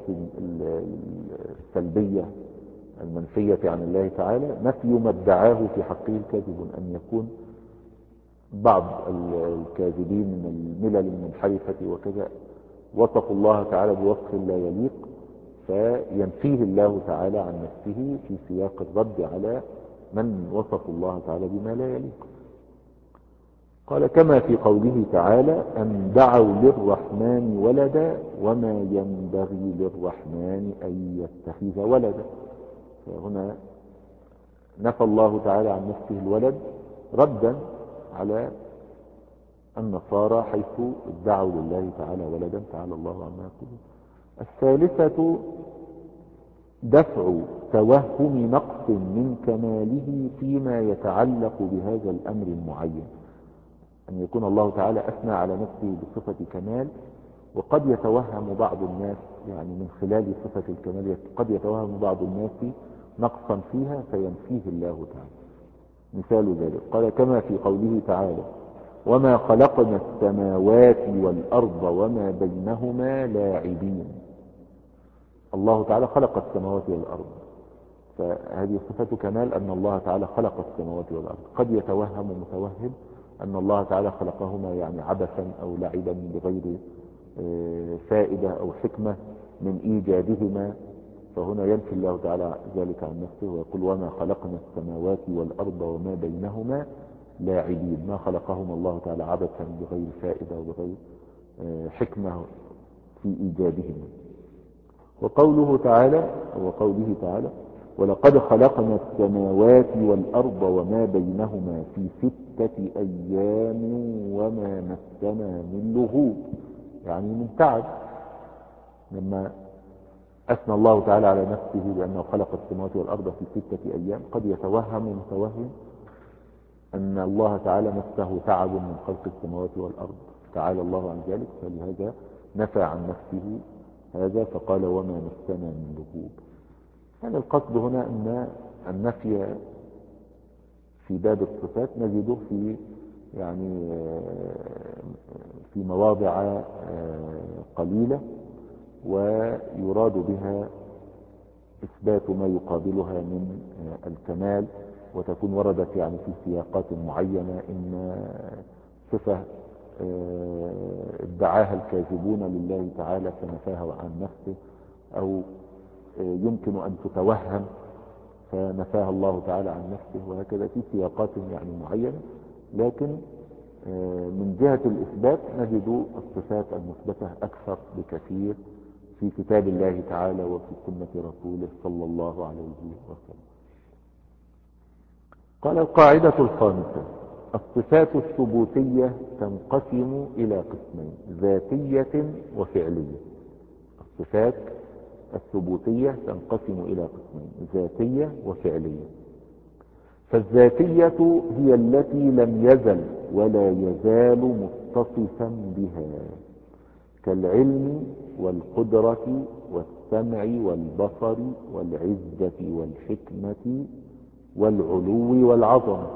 السلبية المنفية عن الله تعالى نفي ما ادعاه في حقه الكاذبون، أن يكون بعض الكاذبين من الملل المنحرفة وكذا وصفوا الله تعالى بوصف لا يليق، فينفيه الله تعالى عن نفسه في سياق الرد على من وصفوا الله تعالى بما لا يليق. قال كما في قوله تعالى أن دعوا للرحمن ولدا وما ينبغي للرحمن أن يتخذ ولدا. فهنا نفى الله تعالى عن نفسه الولد ردا على النصارى حيث ادعوا لله تعالى ولدا، تعالى الله عما يقولون. الثالثة دفع توهم نقص من كماله فيما يتعلق بهذا الأمر المعين، أن يكون الله تعالى أثنى على نفسه بصفة كمال، وقد يتوهم بعض الناس يعني من خلال صفة الكمال قد يتوهم بعض الناس نقصا فيها فينفيه الله تعالى. مثال ذلك قال كما في قوله تعالى وما خلقنا السماوات والأرض وما بينهما لاعبين. الله تعالى خلق السماوات والأرض، فهذه صفة كمال أن الله تعالى خلق السماوات والأرض. قد يتوهم متوهم أن الله تعالى خلقهما يعني عبثا أو لعبا بغير فائدة أو حكمة من إيجادهما، فهنا ينفي الله تعالى ذلك عن نفسه ويقول وما خلقنا السماوات والأرض وما بينهما لاعبين، ما خلقهما الله تعالى عبثا بغير فائدة وبغير حكمة في إيجادهما. وقوله تعالى وقوله تعالى ولقد خلقنا السماوات والأرض وما بينهما في ستة أيام وما مسنا من لغوب، يعني من تعب. لما أثنى الله تعالى على نفسه بأنه خلق السماوات والأرض في ستة أيام قد يتوهم متوهم أن الله تعالى مسه تعب من خلق السماوات والأرض، تعالى الله عن ذلك، فلهذا نفى عن نفسه هذا فقال وما مسنا من لغوب. يعني القصد هنا أن النفي في باب الصفات نجده في يعني في مواضع قليلة، ويراد بها إثبات ما يقابلها من الكمال، وتكون وردت يعني في سياقات معينة. إن صفة ادعاها الكاذبون لله تعالى فنفاها عن نفسه، أو يمكن أن تتوهم فنفاها الله تعالى عن نفسه، وهكذا في سياقات يعني معينة. لكن من جهة الإثبات نجد الصفات المثبتة أكثر بكثير في كتاب الله تعالى وفي سنة رسوله صلى الله عليه وسلم. قال القاعدة الخامسة الصفات الثبوتية تنقسم إلى قسمين ذاتية وفعلية. الصفات الثبوتية تنقسم إلى قسمين ذاتية وفعلية. فالذاتية هي التي لم يزل ولا يزال متصفا بها كالعلم والقدرة والسمع والبصر والعزة والحكمة والعلو والعظمة.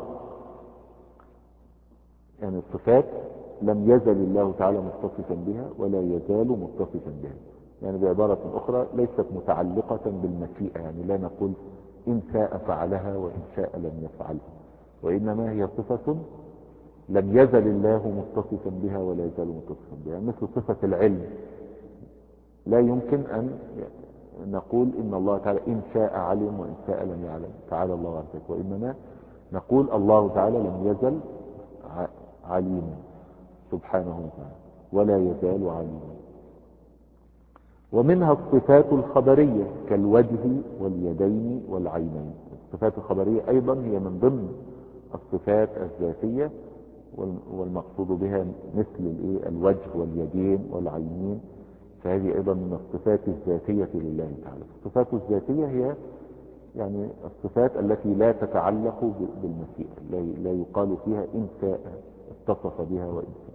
يعني الصفات لم يزل الله تعالى متصفا بها ولا يزال متصفا بها، يعني بعبارة أخرى ليست متعلقة بالمشيئة، يعني لا نقول إن شاء فعلها وإن شاء لم يفعلها، وإنما هي صفة لم يزل الله متصفا بها ولا يزال متصفا بها، مثل صفة العلم. لا يمكن أن نقول إن الله تعالى إن شاء علم وإن شاء لم يعلم، تعالى الله عن ذلك، وإنما نقول الله تعالى لم يزل عليما سبحانه وتعالى ولا يزال عليما. ومنها الصفات الخبرية كالوجه واليدين والعينين. الصفات الخبرية أيضا هي من ضمن الصفات الذاتية، والمقصود بها مثل الوجه واليدين والعينين، فهذه أيضا من الصفات الذاتية لله تعالى. الصفات الذاتية هي يعني الصفات التي لا تتعلق بالمشيئة، لا يقال فيها إن شاء اتصف بها وإن شاء.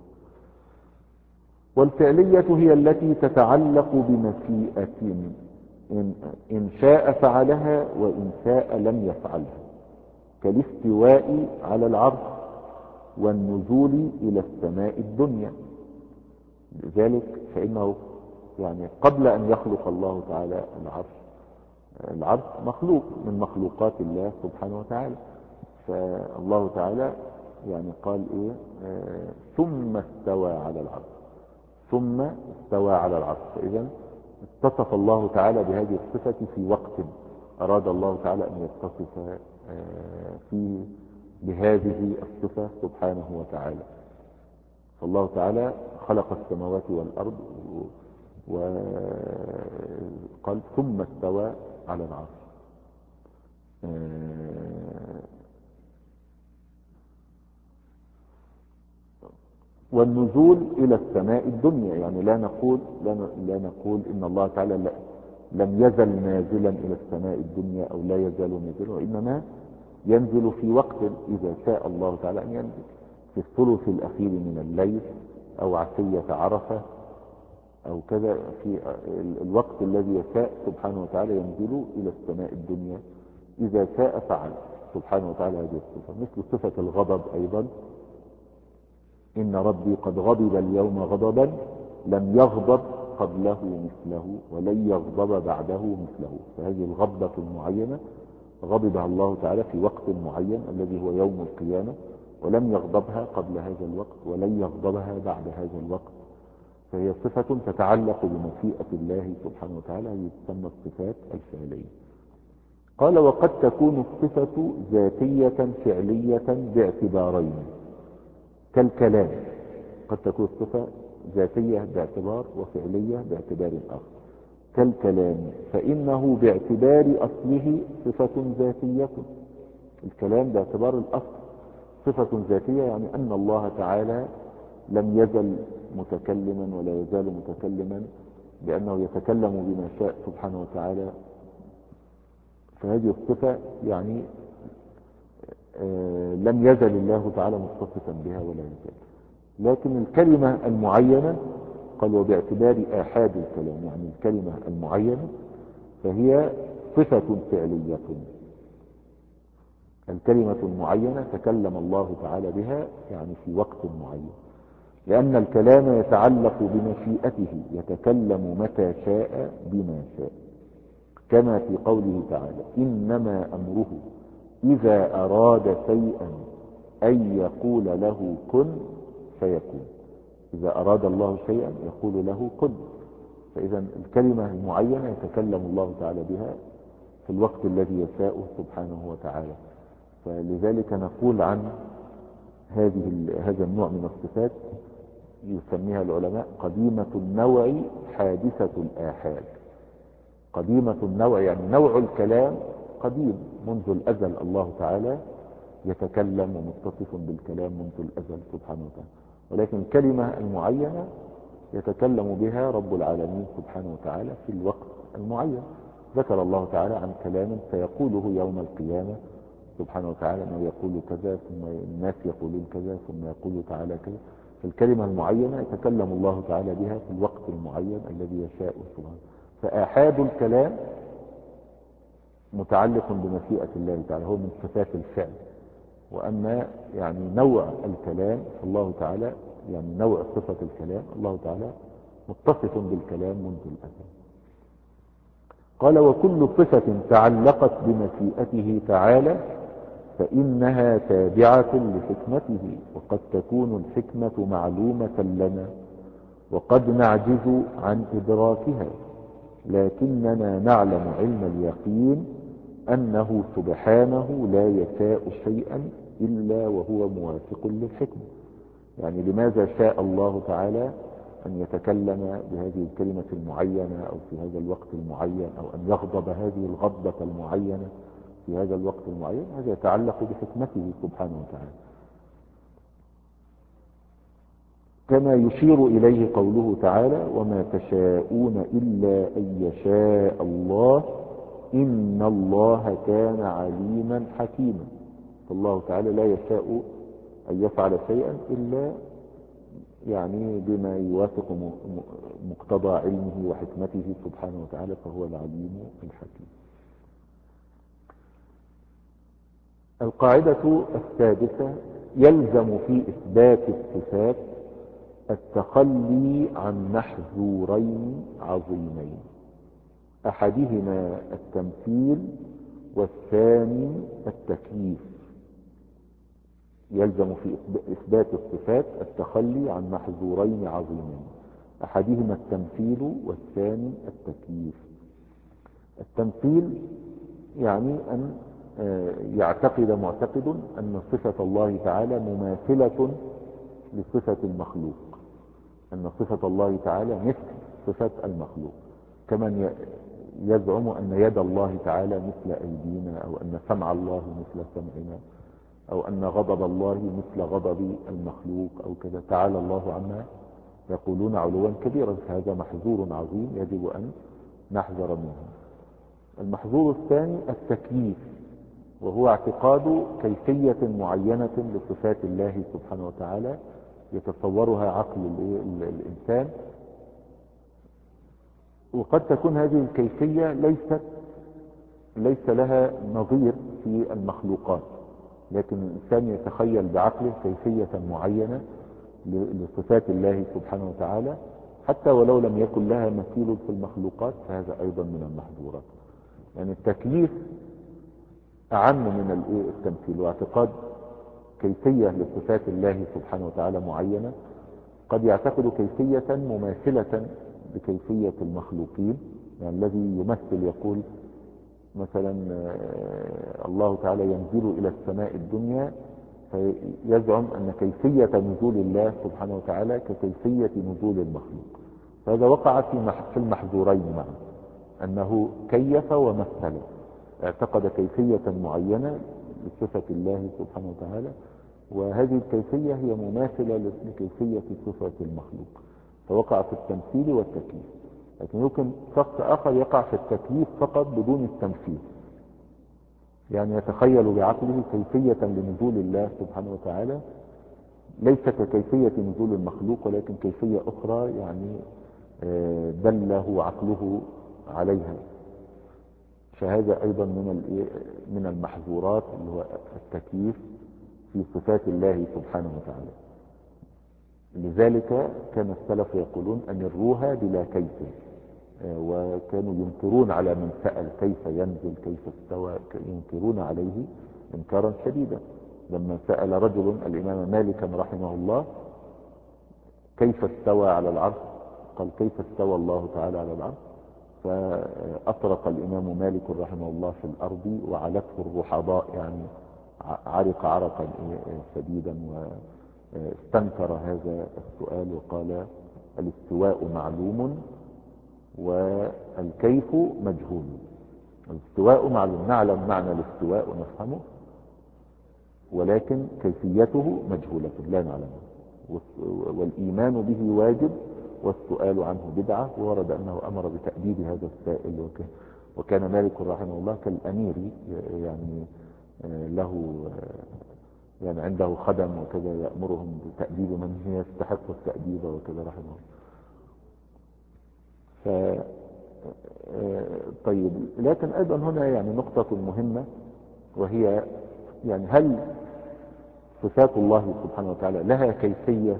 والفعلية هي التي تتعلق بمشيئة، إن, إن شاء فعلها وإن شاء لم يفعلها، كالاستواء على العرش والنزول إلى السماء الدنيا. لذلك فإنه يعني قبل أن يخلق الله تعالى العرش، العرش مخلوق من مخلوقات الله سبحانه وتعالى، فالله تعالى يعني قال إيه آه ثم استوى على العرش، ثم استوى على العرش. فإذا اتصف الله تعالى بهذه الصفة في وقت أراد الله تعالى أن يتصف آه فيه بهذه الصفة سبحانه وتعالى. فالله تعالى خلق السماوات والأرض وقال ثم استوى على العرش. والنزول إلى السماء الدنيا، يعني لا نقول لا نقول إن الله تعالى لم يزل نازلا إلى السماء الدنيا أو لا يزال نازلا، وإنما ينزل في وقت إذا شاء الله تعالى أن ينزل، في الثلث الأخير من الليل أو عشية عرفة أو كذا، في الوقت الذي يشاء سبحانه وتعالى ينزل إلى السماء الدنيا إذا شاء فعل سبحانه وتعالى هذه الصفة. مثل صفة الغضب أيضا، إن ربي قد غضب اليوم غضبا لم يغضب قبله مثله ولن يغضب بعده مثله. فهذه الغضبة المعينة غضبها الله تعالى في وقت معين الذي هو يوم القيامة، ولم يغضبها قبل هذا الوقت ولن يغضبها بعد هذا الوقت. فهي صفة تتعلق بمشيئة الله سبحانه وتعالى، هي تسمى الصفات الفعلية. قال وقد تكون الصفة ذاتية فعلية باعتبارين كالكلام. قد تكون الصفة ذاتية باعتبار وفعلية باعتبار آخر كالكلام، فإنه باعتبار أصله صفة ذاتية. الكلام باعتبار الأصل صفة ذاتية، يعني أن الله تعالى لم يزل متكلما ولا يزال متكلما، لأنه يتكلم بما شاء سبحانه وتعالى. فهذه الصفة يعني آه لم يزل الله تعالى متصفا بها ولا يزال. لكن الكلمة المعينة قال وباعتبار آحاد الكلام، يعني الكلمة المعينة فهي صفة فعلية. الكلمة المعينة تكلم الله تعالى بها يعني في وقت معين، لأن الكلام يتعلق بمشيئته، يتكلم متى شاء بما شاء، كما في قوله تعالى إنما أمره إذا أراد شيئا أن يقول له كن فيكون. إذا أراد الله شيئا يقول له كن. فإذا الكلمة المعينة يتكلم الله تعالى بها في الوقت الذي يشاءه سبحانه وتعالى. فلذلك نقول عن هذه هذا النوع من الصفات يسميها العلماء قديمة النوع حادثة الآحاد. قديمة النوع يعني نوع الكلام قديم منذ الأزل، الله تعالى يتكلم ومتصف بالكلام منذ الأزل سبحانه وتعالى، ولكن الكلمة المعينة يتكلم بها رب العالمين سبحانه وتعالى في الوقت المعين. ذكر الله تعالى عن كلام سيقوله يوم القيامة سبحانه وتعالى انه يقول كذا، ثم الناس يقولون كذا، ثم يقول تعالى كذا. فالكلمة المعينة يتكلم الله تعالى بها في الوقت المعين الذي يشاء سبحانه. فآحاد الكلام متعلق بمشيئة الله تعالى، هو من صفات الفعل. وأما يعني نوع الكلام فالله تعالى يعني نوع صفة الكلام الله تعالى متصف بالكلام منذ الأزل. قال وكل صفة تعلقت بمشيئته تعالى فإنها تابعة لحكمته، وقد تكون الحكمة معلومة لنا وقد نعجز عن إدراكها، لكننا نعلم علم اليقين أنه سبحانه لا يشاء شيئا إلا وهو موافق للحكمة. يعني لماذا شاء الله تعالى أن يتكلم بهذه الكلمة المعينة أو في هذا الوقت المعين، أو أن يغضب هذه الغضبة المعينة في هذا الوقت المعين؟ هذا يتعلق بحكمته سبحانه وتعالى. كما يشير إليه قوله تعالى وما تشاءون إلا أن يشاء الله إن الله كان عليما حكيما. فالله تعالى لا يشاء أن يفعل شيئا إلا يعني بما يوافق مقتضى علمه وحكمته سبحانه وتعالى، فهو العليم الحكيم. القاعدة السادسة: يلزم في إثبات الصفات التخلي عن محذورين عظيمين، أحدهما التمثيل والثاني التكييف. يلزم في إثبات الصفات التخلي عن محذورين عظيمين، أحدهما التمثيل والثاني التكييف. التمثيل يعني أن يعتقد معتقد أن صفة الله تعالى مماثلة لصفة المخلوق، أن صفة الله تعالى مثل صفة المخلوق، كمن يزعم أن يد الله تعالى مثل أيدينا، أو أن سمع الله مثل سمعنا، أو أن غضب الله مثل غضب المخلوق أو كذا. تعالى الله عما يقولون علوا كبيرا. هذا محذور عظيم يجب أن نحذر منه. المحذور الثاني التكييف، وهو اعتقاد كيفية معينة لصفات الله سبحانه وتعالى يتصورها عقل الإنسان، وقد تكون هذه الكيفية ليست ليس لها نظير في المخلوقات، لكن الإنسان يتخيل بعقله كيفية معينة لصفات الله سبحانه وتعالى حتى ولو لم يكن لها مثيل في المخلوقات، فهذا أيضا من المحظورات. يعني التكييف أعم من التمثيل، واعتقاد كيفية لصفات الله سبحانه وتعالى معينة. قد يعتقد كيفية مماثلة بكيفية المخلوقين، يعني الذي يمثل يقول مثلا الله تعالى ينزل إلى السماء الدنيا، فيزعم أن كيفية نزول الله سبحانه وتعالى ككيفية نزول المخلوق. فهذا وقع في المحظورين معا، أنه كيف ومثل، اعتقد كيفية معينة لصفة الله سبحانه وتعالى، وهذه الكيفية هي مماثلة لكيفية صفة المخلوق، فوقع في التمثيل والتكييف. لكن يمكن شخص آخر يقع في التكييف فقط بدون التمثيل، يعني يتخيل بعقله كيفية لنزول الله سبحانه وتعالى ليس ككيفية نزول المخلوق، ولكن كيفية أخرى يعني دله عقله عليها. فهذا أيضا من من المحظورات اللي هو التكييف في صفات الله سبحانه وتعالى. لذلك كان السلف يقولون أمروها بلا كيف، وكانوا ينكرون على من سأل كيف ينزل كيف استوى، ينكرون عليه انكارا شديدا. لما سأل رجل الإمام مالكا رحمه الله كيف استوى على العرش، قال كيف استوى الله تعالى على العرش، فأطرق الإمام مالك رحمه الله في الأرض وعلته الرحضاء، يعني عرق عرقا شديدا، واستنكر هذا السؤال وقال الاستواء معلوم والكيف مجهول. الاستواء معلوم، نعلم معنى الاستواء ونفهمه، ولكن كيفيته مجهولة لا نعلمه، والإيمان به واجب والسؤال عنه بدعة. وورد أنه أمر بتأديب هذا السائل، وكان مالك رحمه الله كالأمير، يعني له يعني عنده خدم وكذا يأمرهم بتأديب من هي يستحق التأديب وكذا رحمه الله. ف طيب، لكن أيضا هنا يعني نقطة مهمة، وهي يعني هل صفات الله سبحانه وتعالى لها كيفية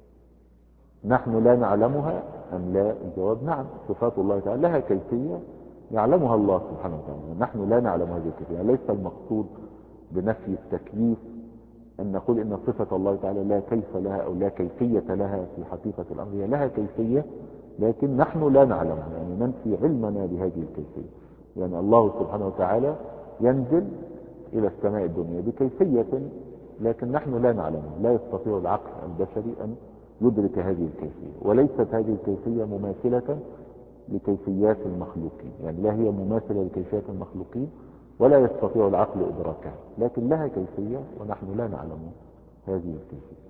نحن لا نعلمها أم لا؟ الجواب نعم، صفات الله تعالى لها كيفية يعلمها الله سبحانه وتعالى، نحن لا نعلم هذه الكيفية. ليس المقصود بنفي التكييف أن نقول إن صفة الله تعالى لا كيف لها أو لا كيفية لها في حقيقة الأمر، هي لها كيفية لكن نحن لا نعلمها، يعني ننفي علمنا بهذه الكيفية. يعني الله سبحانه وتعالى ينزل إلى السماء الدنيا بكيفية لكن نحن لا نعلمها، لا يستطيع العقل البشري أن يدرك هذه الكيفية، وليست هذه الكيفية مماثلة لكيفيات المخلوقين، يعني لا هي مماثلة لكيفيات المخلوقين ولا يستطيع العقل إدراكها، لكن لها كيفية ونحن لا نعلم هذه الكيفية.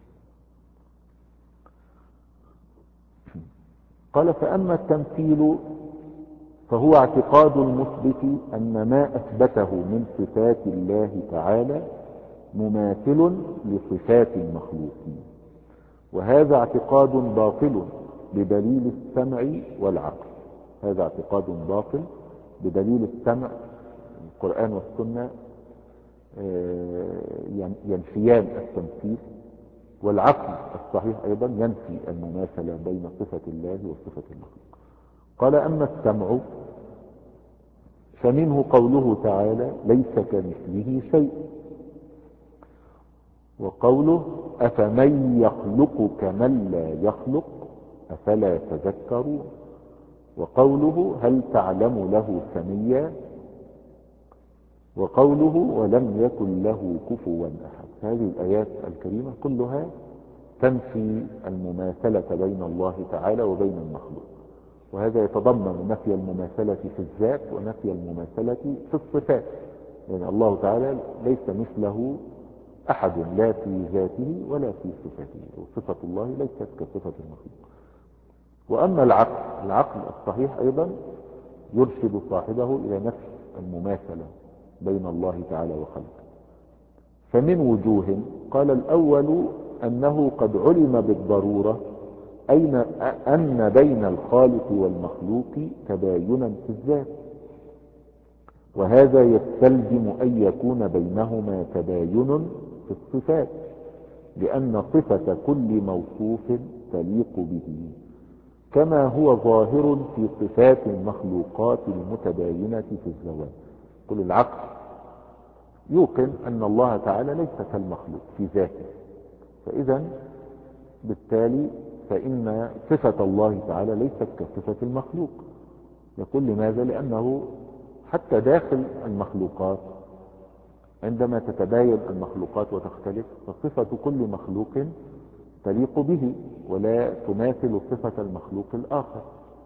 قال فأما التمثيل فهو اعتقاد المثبت أن ما أثبته من صفات الله تعالى مماثل لصفات المخلوقين، وهذا اعتقاد باطل بدليل السمع والعقل. هذا اعتقاد باطل بدليل السمع، القرآن والسنة ينفيان التمثيل، والعقل الصحيح أيضا ينفي المماثلة بين صفة الله وصفة المخلوق. قال أما السمع فمنه قوله تعالى ليس كمثله شيء، وقوله أفمن يخلق كمن لا يخلق أفلا تذكرون، وقوله هل تعلم له سميا، وقوله ولم يكن له كفوا أحد. هذه الآيات الكريمة كلها تنفي المماثلة بين الله تعالى وبين المخلوق، وهذا يتضمن نفي المماثلة في الذات ونفي المماثلة في الصفات، يعني الله تعالى ليس مثله أحد لا في ذاته ولا في صفاته، وصفة الله ليست كصفة المخلوق. وأما العقل العقل الصحيح أيضا يرشد صاحبه إلى نفي المماثلة بين الله تعالى وخلقه. فمن وجوه قال الأول أنه قد علم بالضرورة أين أن بين الخالق والمخلوق تباينا في الذات، وهذا يستلزم أن يكون بينهما تباين في الصفات، لأن صفة كل موصوف تليق به، كما هو ظاهر في صفات المخلوقات المتباينة في الزوات. كل العقل يوقن أن الله تعالى ليس كالمخلوق في ذاته، فإذا بالتالي فإن صفة الله تعالى ليست كصفة المخلوق. يقول لماذا؟ لأنه حتى داخل المخلوقات عندما تتباين المخلوقات وتختلف فصفة كل مخلوق تليق به ولا تماثل صفة المخلوق الآخر.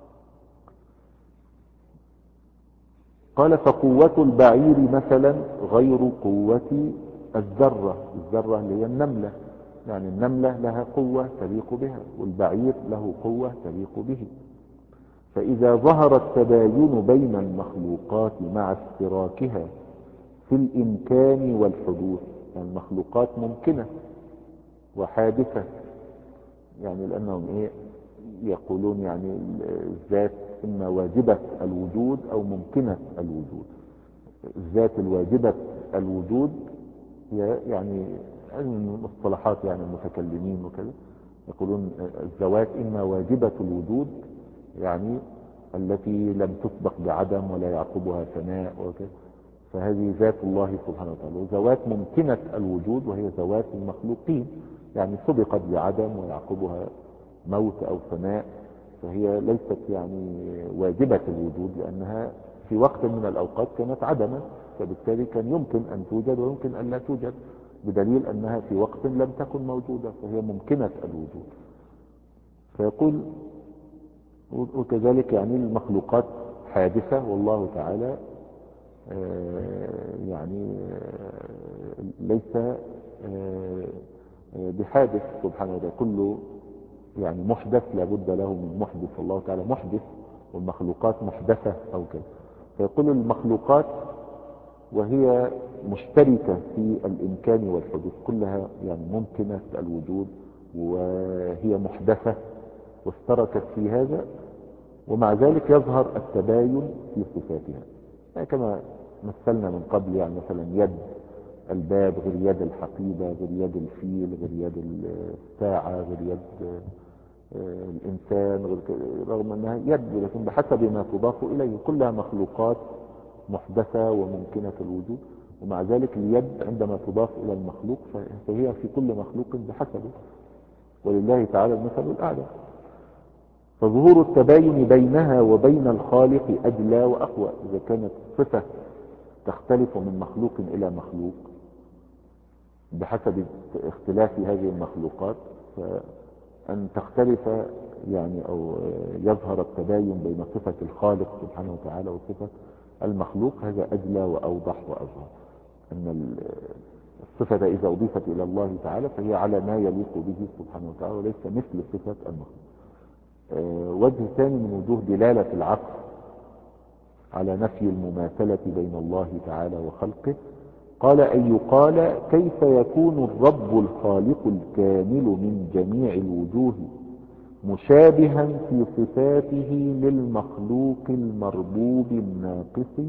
قال فقوة البعير مثلا غير قوة الذرة، الذرة اللي هي النملة، يعني النملة لها قوة تليق بها والبعير له قوة تليق به. فإذا ظهر التباين بين المخلوقات مع اشتراكها في الإمكان والحدوث، يعني المخلوقات ممكنة وحادثة، يعني لأنهم إيه يقولون يعني الذات إما واجبة الوجود أو ممكنة الوجود. الذات الواجبة الوجود يعني المصطلحات يعني المتكلمين وكذا يقولون الذوات إما واجبة الوجود يعني التي لم تسبق بعدم ولا يعقبها فناء وكذا، فهذه ذات الله سبحانه وتعالى. وذوات ممكنة الوجود وهي ذوات المخلوقين، يعني سبقت بعدم ويعقبها موت أو فناء، فهي ليست يعني واجبة الوجود لأنها في وقت من الأوقات كانت عدما، فبالتالي كان يمكن أن توجد ويمكن أن لا توجد، بدليل أنها في وقت لم تكن موجودة فهي ممكنة الوجود. فيقول وكذلك يعني المخلوقات حادثة والله تعالى يعني ليس بحادث سبحانه وتعالى، كله يعني محدث لابد له من محدث، الله تعالى محدث والمخلوقات محدثة أو كذا. فيقول المخلوقات وهي مشتركة في الإمكان والحدوث كلها يعني ممكنة الوجود وهي محدثة واشتركت في هذا، ومع ذلك يظهر التباين في صفاتها، يعني كما مثلنا من قبل، يعني مثلا يد الباب غير يد الحقيبة غير يد الفيل غير يد الساعة غير يد الإنسان، رغم أنها يد لكن بحسب ما تضاف إليه، كلها مخلوقات محدثة وممكنة الوجود، ومع ذلك اليد عندما تضاف إلى المخلوق فهي في كل مخلوق بحسبه، ولله تعالى المثل الأعلى. فظهور التباين بينها وبين الخالق أدلى وأقوى. إذا كانت صفة تختلف من مخلوق إلى مخلوق بحسب اختلاف هذه المخلوقات، فأن تختلف يعني أو يظهر التباين بين صفة الخالق سبحانه وتعالى وصفة المخلوق، هذا أدلى وأوضح وأظهر. أن الصفة إذا أضيفت إلى الله تعالى فهي على ما يليق به سبحانه وتعالى وليس مثل صفة المخلوق. أه وجه ثاني من وجوه دلالة العقل على نفي المماثلة بين الله تعالى وخلقه، قال أن يقال كيف يكون الرب الخالق الكامل من جميع الوجوه مشابها في صفاته للمخلوق المربوب الناقص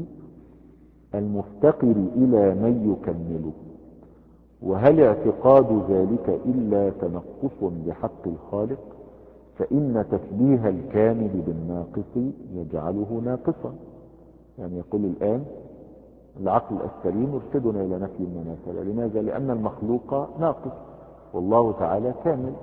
المفتقر إلى من يكمله، وهل اعتقاد ذلك إلا تنقص بحق الخالق؟ فإن تشبيه الكامل بالناقص يجعله ناقصا. يعني يقول الآن العقل السليم يرشدنا إلى نفي المماثلة. لماذا؟ لأن المخلوق ناقص والله تعالى كامل،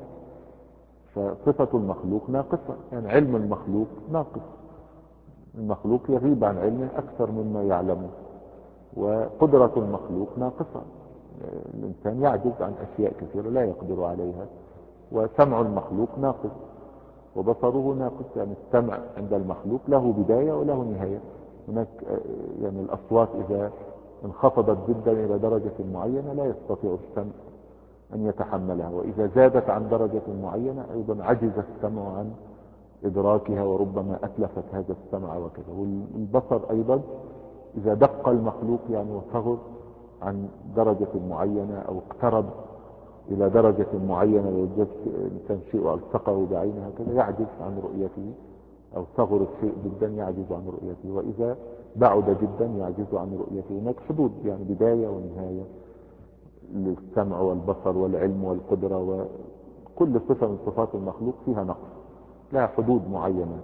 فصفة المخلوق ناقصة. يعني علم المخلوق ناقص، المخلوق يغيب عن علمه أكثر مما يعلمه، وقدرة المخلوق ناقصة، الإنسان يعجز عن أشياء كثيرة لا يقدر عليها، وسمع المخلوق ناقص وبصره ناقص. يعني السمع عند المخلوق له بداية وله نهاية. هناك يعني الأصوات إذا انخفضت جدا إلى درجة معينة لا يستطيع السمع أن يتحملها، وإذا زادت عن درجة معينة أيضا عجز السمع عن إدراكها وربما أتلفت هذا السمع وكذا. والبصر أيضا إذا دق المخلوق يعني وصغر عن درجة معينة أو اقترب إلى درجة معينة ووجد الإنسان شيء ألصقه بعينه هكذا يعجز عن رؤيته، أو صغر الشيء جدا يعجز عن رؤيته، وإذا بعد جدا يعجز عن رؤيته. هناك حدود، يعني بداية ونهاية للسمع والبصر والعلم والقدرة، وكل صفة من صفات المخلوق فيها نقص، لها حدود معينة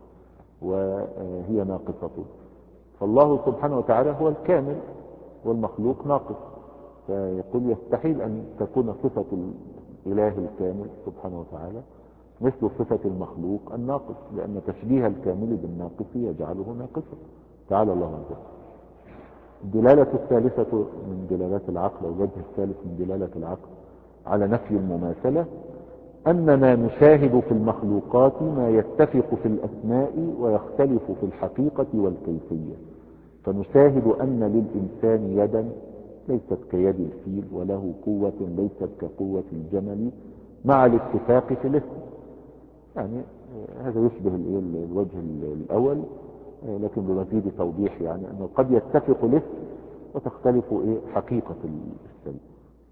وهي ناقصة. فالله سبحانه وتعالى هو الكامل والمخلوق ناقص، فيقول يستحيل أن تكون صفة الإله الكامل سبحانه وتعالى مثل صفة المخلوق الناقص، لأن تشبيه الكامل بالناقص يجعله ناقصا. تعالى الله عنه. الدلالة الثالثة من دلالات العقل، أو الوجه الثالث من دلالة العقل على نفي المماثلة، أننا نشاهد في المخلوقات ما يتفق في الأسماء ويختلف في الحقيقة والكيفية. فنشاهد أن للإنسان يدا ليست كيد الفيل، وله قوة ليست كقوة الجمل مع الاتفاق في الاسم. يعني هذا يشبه الوجه الأول لكن بمزيد توضيح، يعني أنه قد يتفق الاسم وتختلف حقيقة الشيء.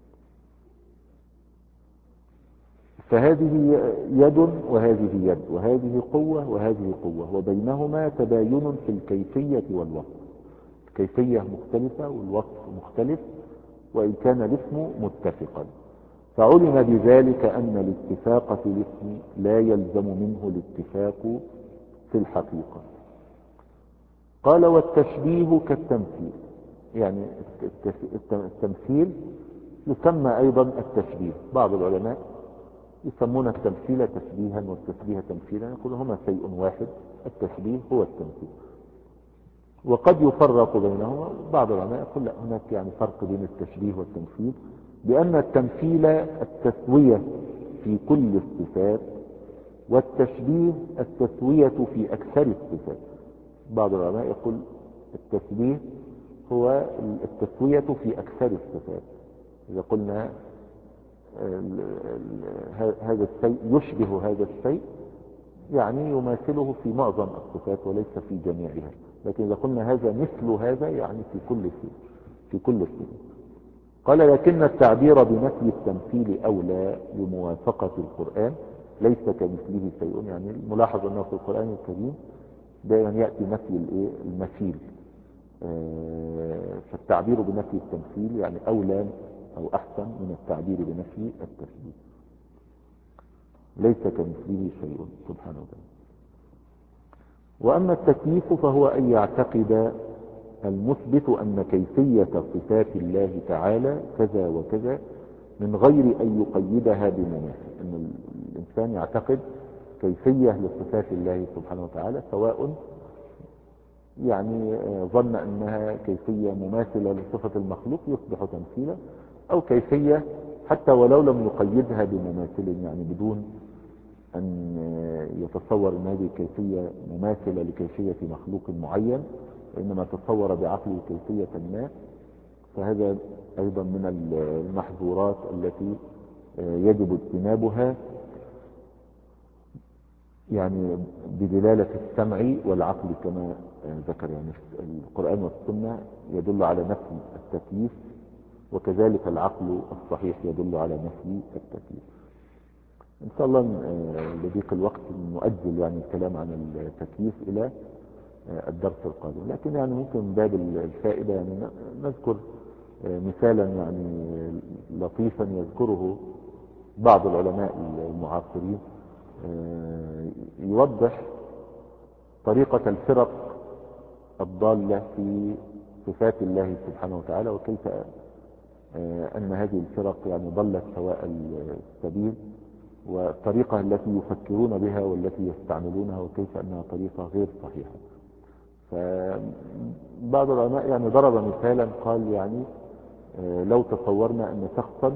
فهذه يد وهذه يد، وهذه قوة وهذه قوة، وبينهما تباين في الكيفية والوصف. الكيفية مختلفة والوصف مختلف، وإن كان الاسم متفقا. فعلم بذلك أن الاتفاق في الاسم لا يلزم منه الاتفاق في الحقيقة. قال والتشبيه كالتمثيل. يعني التمثيل يسمى أيضا التشبيه. بعض العلماء يسمون التمثيل تشبيها والتشبيه تمثيلا، يقول هما شيء واحد، التشبيه هو التمثيل. وقد يفرق بينهما. بعض العلماء يقول لا، هناك يعني فرق بين التشبيه والتمثيل، بأن التمثيل التسوية في كل الصفات، والتشبيه التسوية في أكثر الصفات. بعض العلماء يقول التشبيه هو التسوية في أكثر الصفات. إذا قلنا هذا الشيء يشبه هذا الشيء يعني يماثله في معظم الصفات وليس في جميعها. لكن إذا قلنا هذا مثل هذا يعني في كل شيء في كل شيء. قال لكن التعبير بنفي التمثيل أولى لموافقة القرآن، ليس كمثله شيء. يعني الملاحظ أنه في القرآن الكريم دائما يأتي نفي المثيل، فالتعبير بنفي التمثيل يعني أولى أو أحسن من التعبير بنفي التشبيه. ليس كمثله شيء سبحانه وتعالى. وأما التكييف فهو أن يعتقد المثبت أن كيفية صفات الله تعالى كذا وكذا من غير أن يقيدها بمماثل. أن الإنسان يعتقد كيفية لصفات الله سبحانه وتعالى، سواء يعني ظن أنها كيفية مماثلة لصفة المخلوق يصبح تمثيلا، أو كيفية حتى ولو لم يقيدها بمماثل، يعني بدون أن يتصور أن هذه الكيفية مماثلة لكيفية مخلوق معين، وإنما تصور بعقله كيفية ما، فهذا أيضا من المحظورات التي يجب اجتنابها، يعني بدلالة السمع والعقل كما ذكر. يعني القرآن والسنة يدل على نفي التكييف، وكذلك العقل الصحيح يدل على نفي التكييف. إن شاء الله لضيق الوقت نؤجل يعني الكلام عن التكييف إلى الدرس القادم، لكن يعني ممكن من باب الفائدة يعني نذكر مثالا يعني لطيفا يذكره بعض العلماء المعاصرين يوضح طريقة الفرق الضالة في صفات الله سبحانه وتعالى، وكيف أن هذه الفرق يعني ضلت سواء السبيل، والطريقة التي يفكرون بها والتي يستعملونها وكيف أنها طريقة غير صحيحة. فبعض العلماء يعني ضرب مثالا، قال يعني لو تصورنا أن شخصا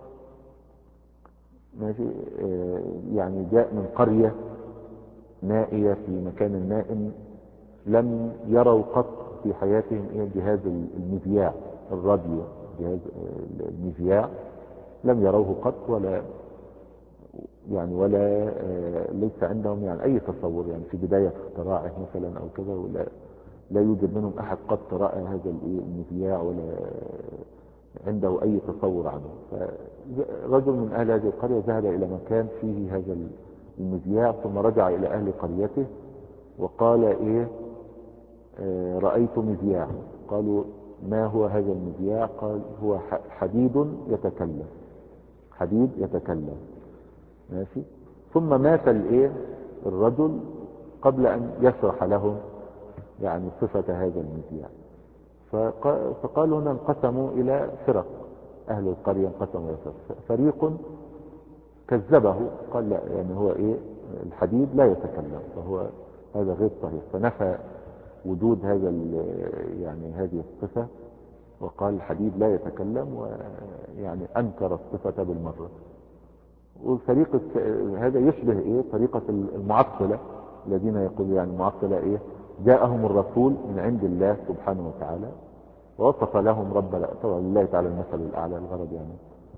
ماشي يعني جاء من قرية نائية في مكان نائم، لم يروا قط في حياتهم ايه جهاز المذياع الراديو، جهاز المذياع لم يروه قط، ولا يعني ولا ليس عندهم يعني اي تصور يعني في بداية اختراعه مثلا او كذا، ولا لا يوجد منهم احد قد رأى هذا المذياع ولا عنده اي تصور عنه. فرجل من اهل هذه القرية ذهب الى مكان فيه هذا المذياع، ثم رجع الى اهل قريته وقال ايه آه رأيت مذياع. قالوا ما هو هذا المذياع؟ قال هو حديد يتكلم، حديد يتكلم. ماشي. ثم مات الايه الرجل قبل ان يشرح لهم يعني صفة هذا المذياع. فقالوا هنا انقسموا الى فرق، اهل القرية انقسموا الى فرق، فريق كذبه قال لا يعني هو ايه الحديد لا يتكلم، فهو هذا غير صحيح، فنفى وجود هذا يعني هذه الصفة وقال الحديد لا يتكلم، ويعني انكر الصفة بالمرة. والفريق هذا يشبه ايه طريقة المعطلة الذين يقولوا يعني المعطلة ايه جاءهم الرسول من عند الله سبحانه وتعالى ووصف لهم رب، طبعا لله تعالى المثل الاعلى، الغرض يعني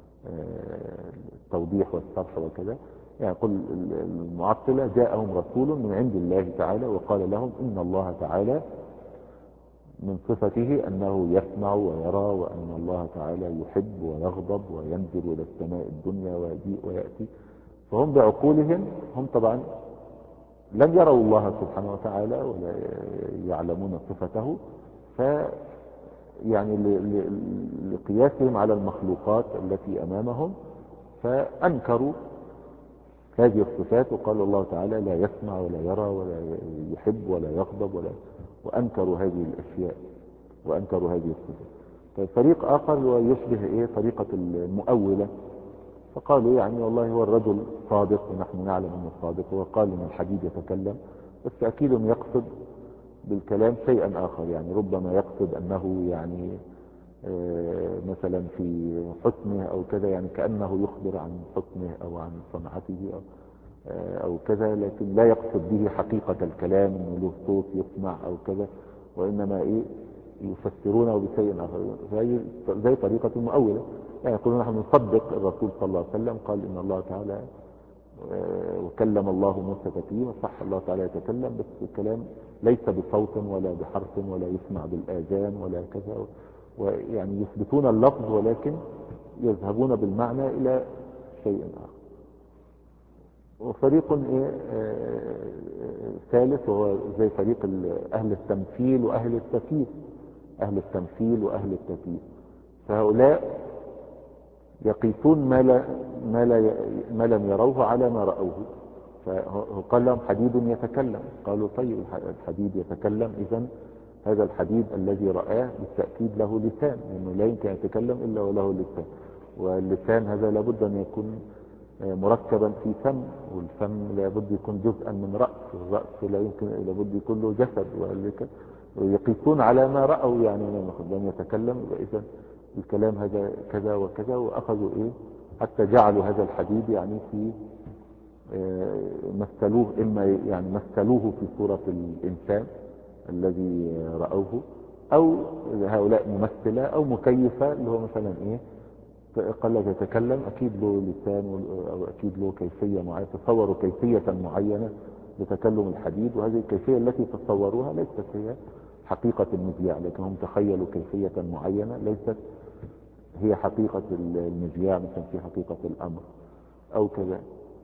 التوضيح والصرح وكذا. يعني قل المعطلة جاءهم رسول من عند الله تعالى وقال لهم إن الله تعالى من صفته أنه يسمع ويرى، وأن الله تعالى يحب ويغضب وينزل إلى السماء الدنيا ويجيء ويأتي. فهم بعقولهم هم طبعا لم يروا الله سبحانه وتعالى ولا يعلمون صفته، ف يعني لقياسهم على المخلوقات التي أمامهم فأنكروا هذه الصفات، وقال الله تعالى لا يسمع ولا يرى ولا يحب ولا يغضب ولا، وأنكروا هذه الأشياء وأنكروا هذه الصفات. ففريق آخر ويشبه إيه طريقة المؤولة، فقالوا يعني والله هو الرجل صادق ونحن نعلم أنه صادق، وقال أن الحديد يتكلم، بس أكيد يقصد بالكلام شيئا آخر، يعني ربما يقصد أنه يعني مثلا في حسنه أو كذا، يعني كأنه يخبر عن حسنه أو عن صنعته أو, أو كذا، لكن لا يقصد به حقيقة الكلام أنه له صوت يسمع أو كذا، وإنما إيه يفسرونه بشيء آخر، زي, زي طريقة المؤولة. يعني يقولون نحن نصدق الرسول صلى الله عليه وسلم قال إن الله تعالى وكلم الله موسى تكليما، صح الله تعالى يتكلم، بس الكلام ليس بصوت ولا بحرف ولا يسمع بالآذان ولا كذا، ويعني يثبتون اللفظ ولكن يذهبون بالمعنى إلى شيء آخر. وفريق إيه ثالث وهو زي فريق أهل التمثيل وأهل التكييف، أهل التمثيل وأهل التكييف. فهؤلاء يقيسون ما, لا ما, لا ما لم يروه على ما رأوه. فقال لهم حديد يتكلم، قالوا طيب الحديد يتكلم، إذن هذا الحديد الذي رآه بالتأكيد له لسان، لأنه لا يمكن أن يتكلم إلا وله لسان، واللسان هذا لابد أن يكون مركبا في فم، والفم لابد يكون جزءا من رأس، والرأس لا يمكن لابد يكون له جسد، ويقيسون على ما رأوا يعني لم يتكلم، إذن الكلام هذا كذا وكذا، وأخذوا إيه حتى جعلوا هذا الحديد يعني في مثلوه، إما يعني مثلوه في صورة الإنسان الذي رأوه، أو هؤلاء ممثلة أو مكيفة، اللي هو مثلا إيه قال لك يتكلم أكيد له لسان أو أكيد له كيفية معينة، تصوروا كيفية معينة لتكلم الحديد، وهذه الكيفية التي تصوروها ليست هي حقيقة المذياع، لكنهم تخيلوا كيفية معينة ليست هي حقيقة المذياع، مثلا في حقيقة الأمر أو كذا.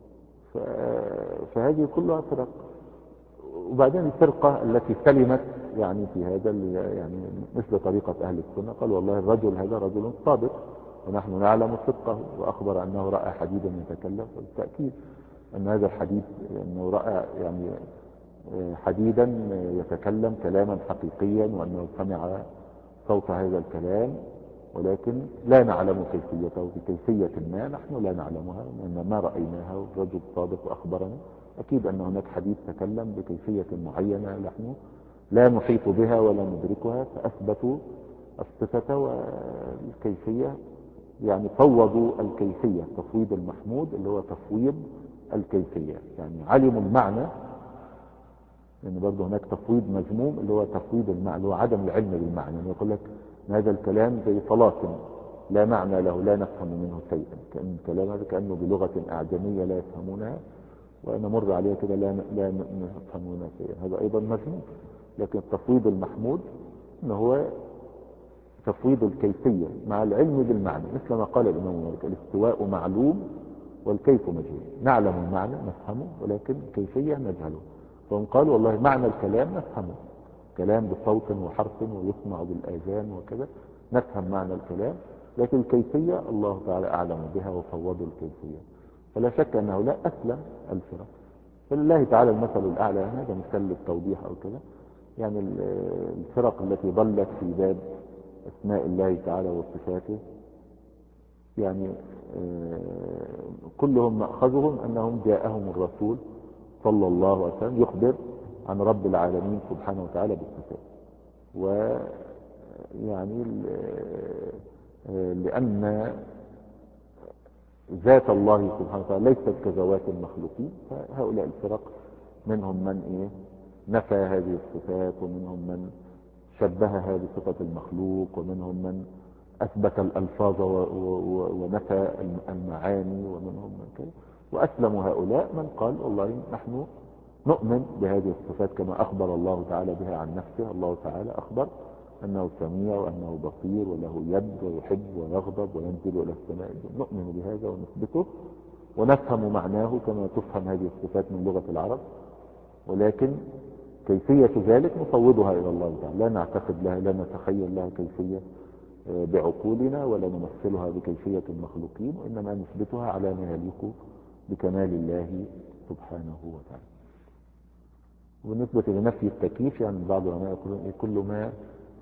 فهذه كلها فرق. وبعدين الفرقة التي سلمت يعني في هذا يعني مثل طريقة أهل السنة، قال والله الرجل هذا رجل صادق ونحن نعلم صدقه، وأخبر أنه رأى حديدا يتكلم، فبالتأكيد أن هذا الحديد أنه رأى يعني حديدا يتكلم كلاما حقيقيا، وأنه سمع صوت هذا الكلام، ولكن لا نعلم كيفيته بكيفية ما نحن لا نعلمها، لأن ما رأيناها، والرجل صادق وأخبرنا أكيد أن هناك حديث تكلم بكيفية معينة نحن لا نحيط بها ولا ندركها، فأثبتوا الصفة والكيفية، يعني فوضوا الكيفية، تفويض المحمود اللي هو تفويض الكيفية، يعني علموا المعنى، لأن يعني برضه هناك تفويض مذموم اللي هو تفويض المعنى، اللي هو عدم العلم بالمعنى، يعني يقول لك هذا الكلام زي طلاقم لا معنى له لا نفهم منه شيئا، كأن الكلام هذا كأنه بلغة أعجمية لا يفهمونها، ونمر عليها كده لا لا نفهم منها شيئا، هذا أيضا مذموم. لكن التفويض المحمود إنه هو تفويض الكيفية مع العلم بالمعنى، مثل ما قال الإمام مالك الاستواء معلوم والكيف مجهول، نعلم المعنى نفهمه ولكن الكيفية نجهله. فهم قالوا والله معنى الكلام نفهمه، كلام بصوت وحرف ويسمع بالآذان وكذا، نفهم معنى الكلام، لكن الكيفية الله تعالى أعلم بها وفوضوا الكيفية. فلا شك أن هؤلاء أسلم الفرق، فلله تعالى المثل الأعلى، هذا مثل للتوضيح أو كذا، يعني الفرق التي ضلت في باب أسماء الله تعالى وصفاته، يعني كلهم مأخذهم أنهم جاءهم الرسول صلى الله عليه وسلم يخبر عن رب العالمين سبحانه وتعالى بالصفات، ويعني لأن ذات الله سبحانه وتعالى ليست كذوات المخلوقين، فهؤلاء الفرق منهم من إيه نفى هذه الصفات، ومنهم من شبه هذه صفة المخلوق، ومنهم من أثبت الألفاظ ونفى المعاني، ومنهم من كذا. وأسلموا هؤلاء من قال والله نحن نؤمن بهذه الصفات كما أخبر الله تعالى بها عن نفسه. الله تعالى أخبر أنه سميع وأنه بصير وله يد ويحب ويغضب وينزل إلى السماء، نؤمن بهذا ونثبته ونفهم معناه كما تفهم هذه الصفات من لغة العرب، ولكن كيفية ذلك نفوضها إلى الله تعالى، لا نعتقد لها، لا نتخيل لها كيفية بعقولنا، ولا نمثلها بكيفية المخلوقين، وإنما نثبتها على ما يليق بكمال الله سبحانه وتعالى. وبالنسبة لنفي التكييف يعني بعض العلماء يقولون كل ما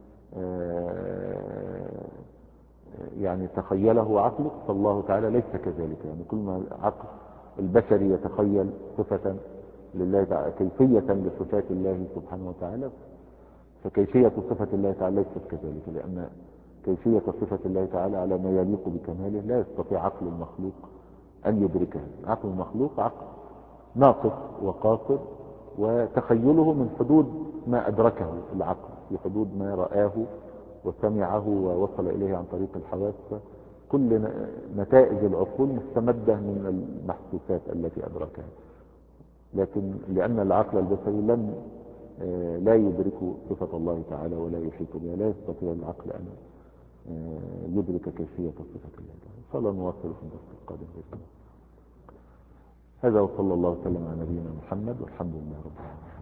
يعني تخيله عقلك، فالله تعالى ليس كذلك، يعني كل ما عقل البشري يتخيل صفة لله تعالى، كيفية لصفات الله سبحانه وتعالى، فكيفية صفة الله تعالى ليست كذلك، لأن كيفية صفة الله تعالى على ما يليق بكماله لا يستطيع عقل المخلوق أن يدركها. عقل المخلوق عقل ناقص وقاصر، وتخيله من حدود ما أدركه العقل، في حدود ما رآه وسمعه ووصل إليه عن طريق الحواس. كل نتائج العقول مستمدة من المحسوسات التي أدركها، لكن لأن العقل البشري لم لا يدرك صفة الله تعالى ولا يحيط بها، لا يستطيع العقل أن يدرك كيفية صفة الله تعالى. إن شاء الله نواصل في الدرس القادم بإذن الله. هذا وصلى الله وسلم على نبينا محمد والحمد لله رب العالمين.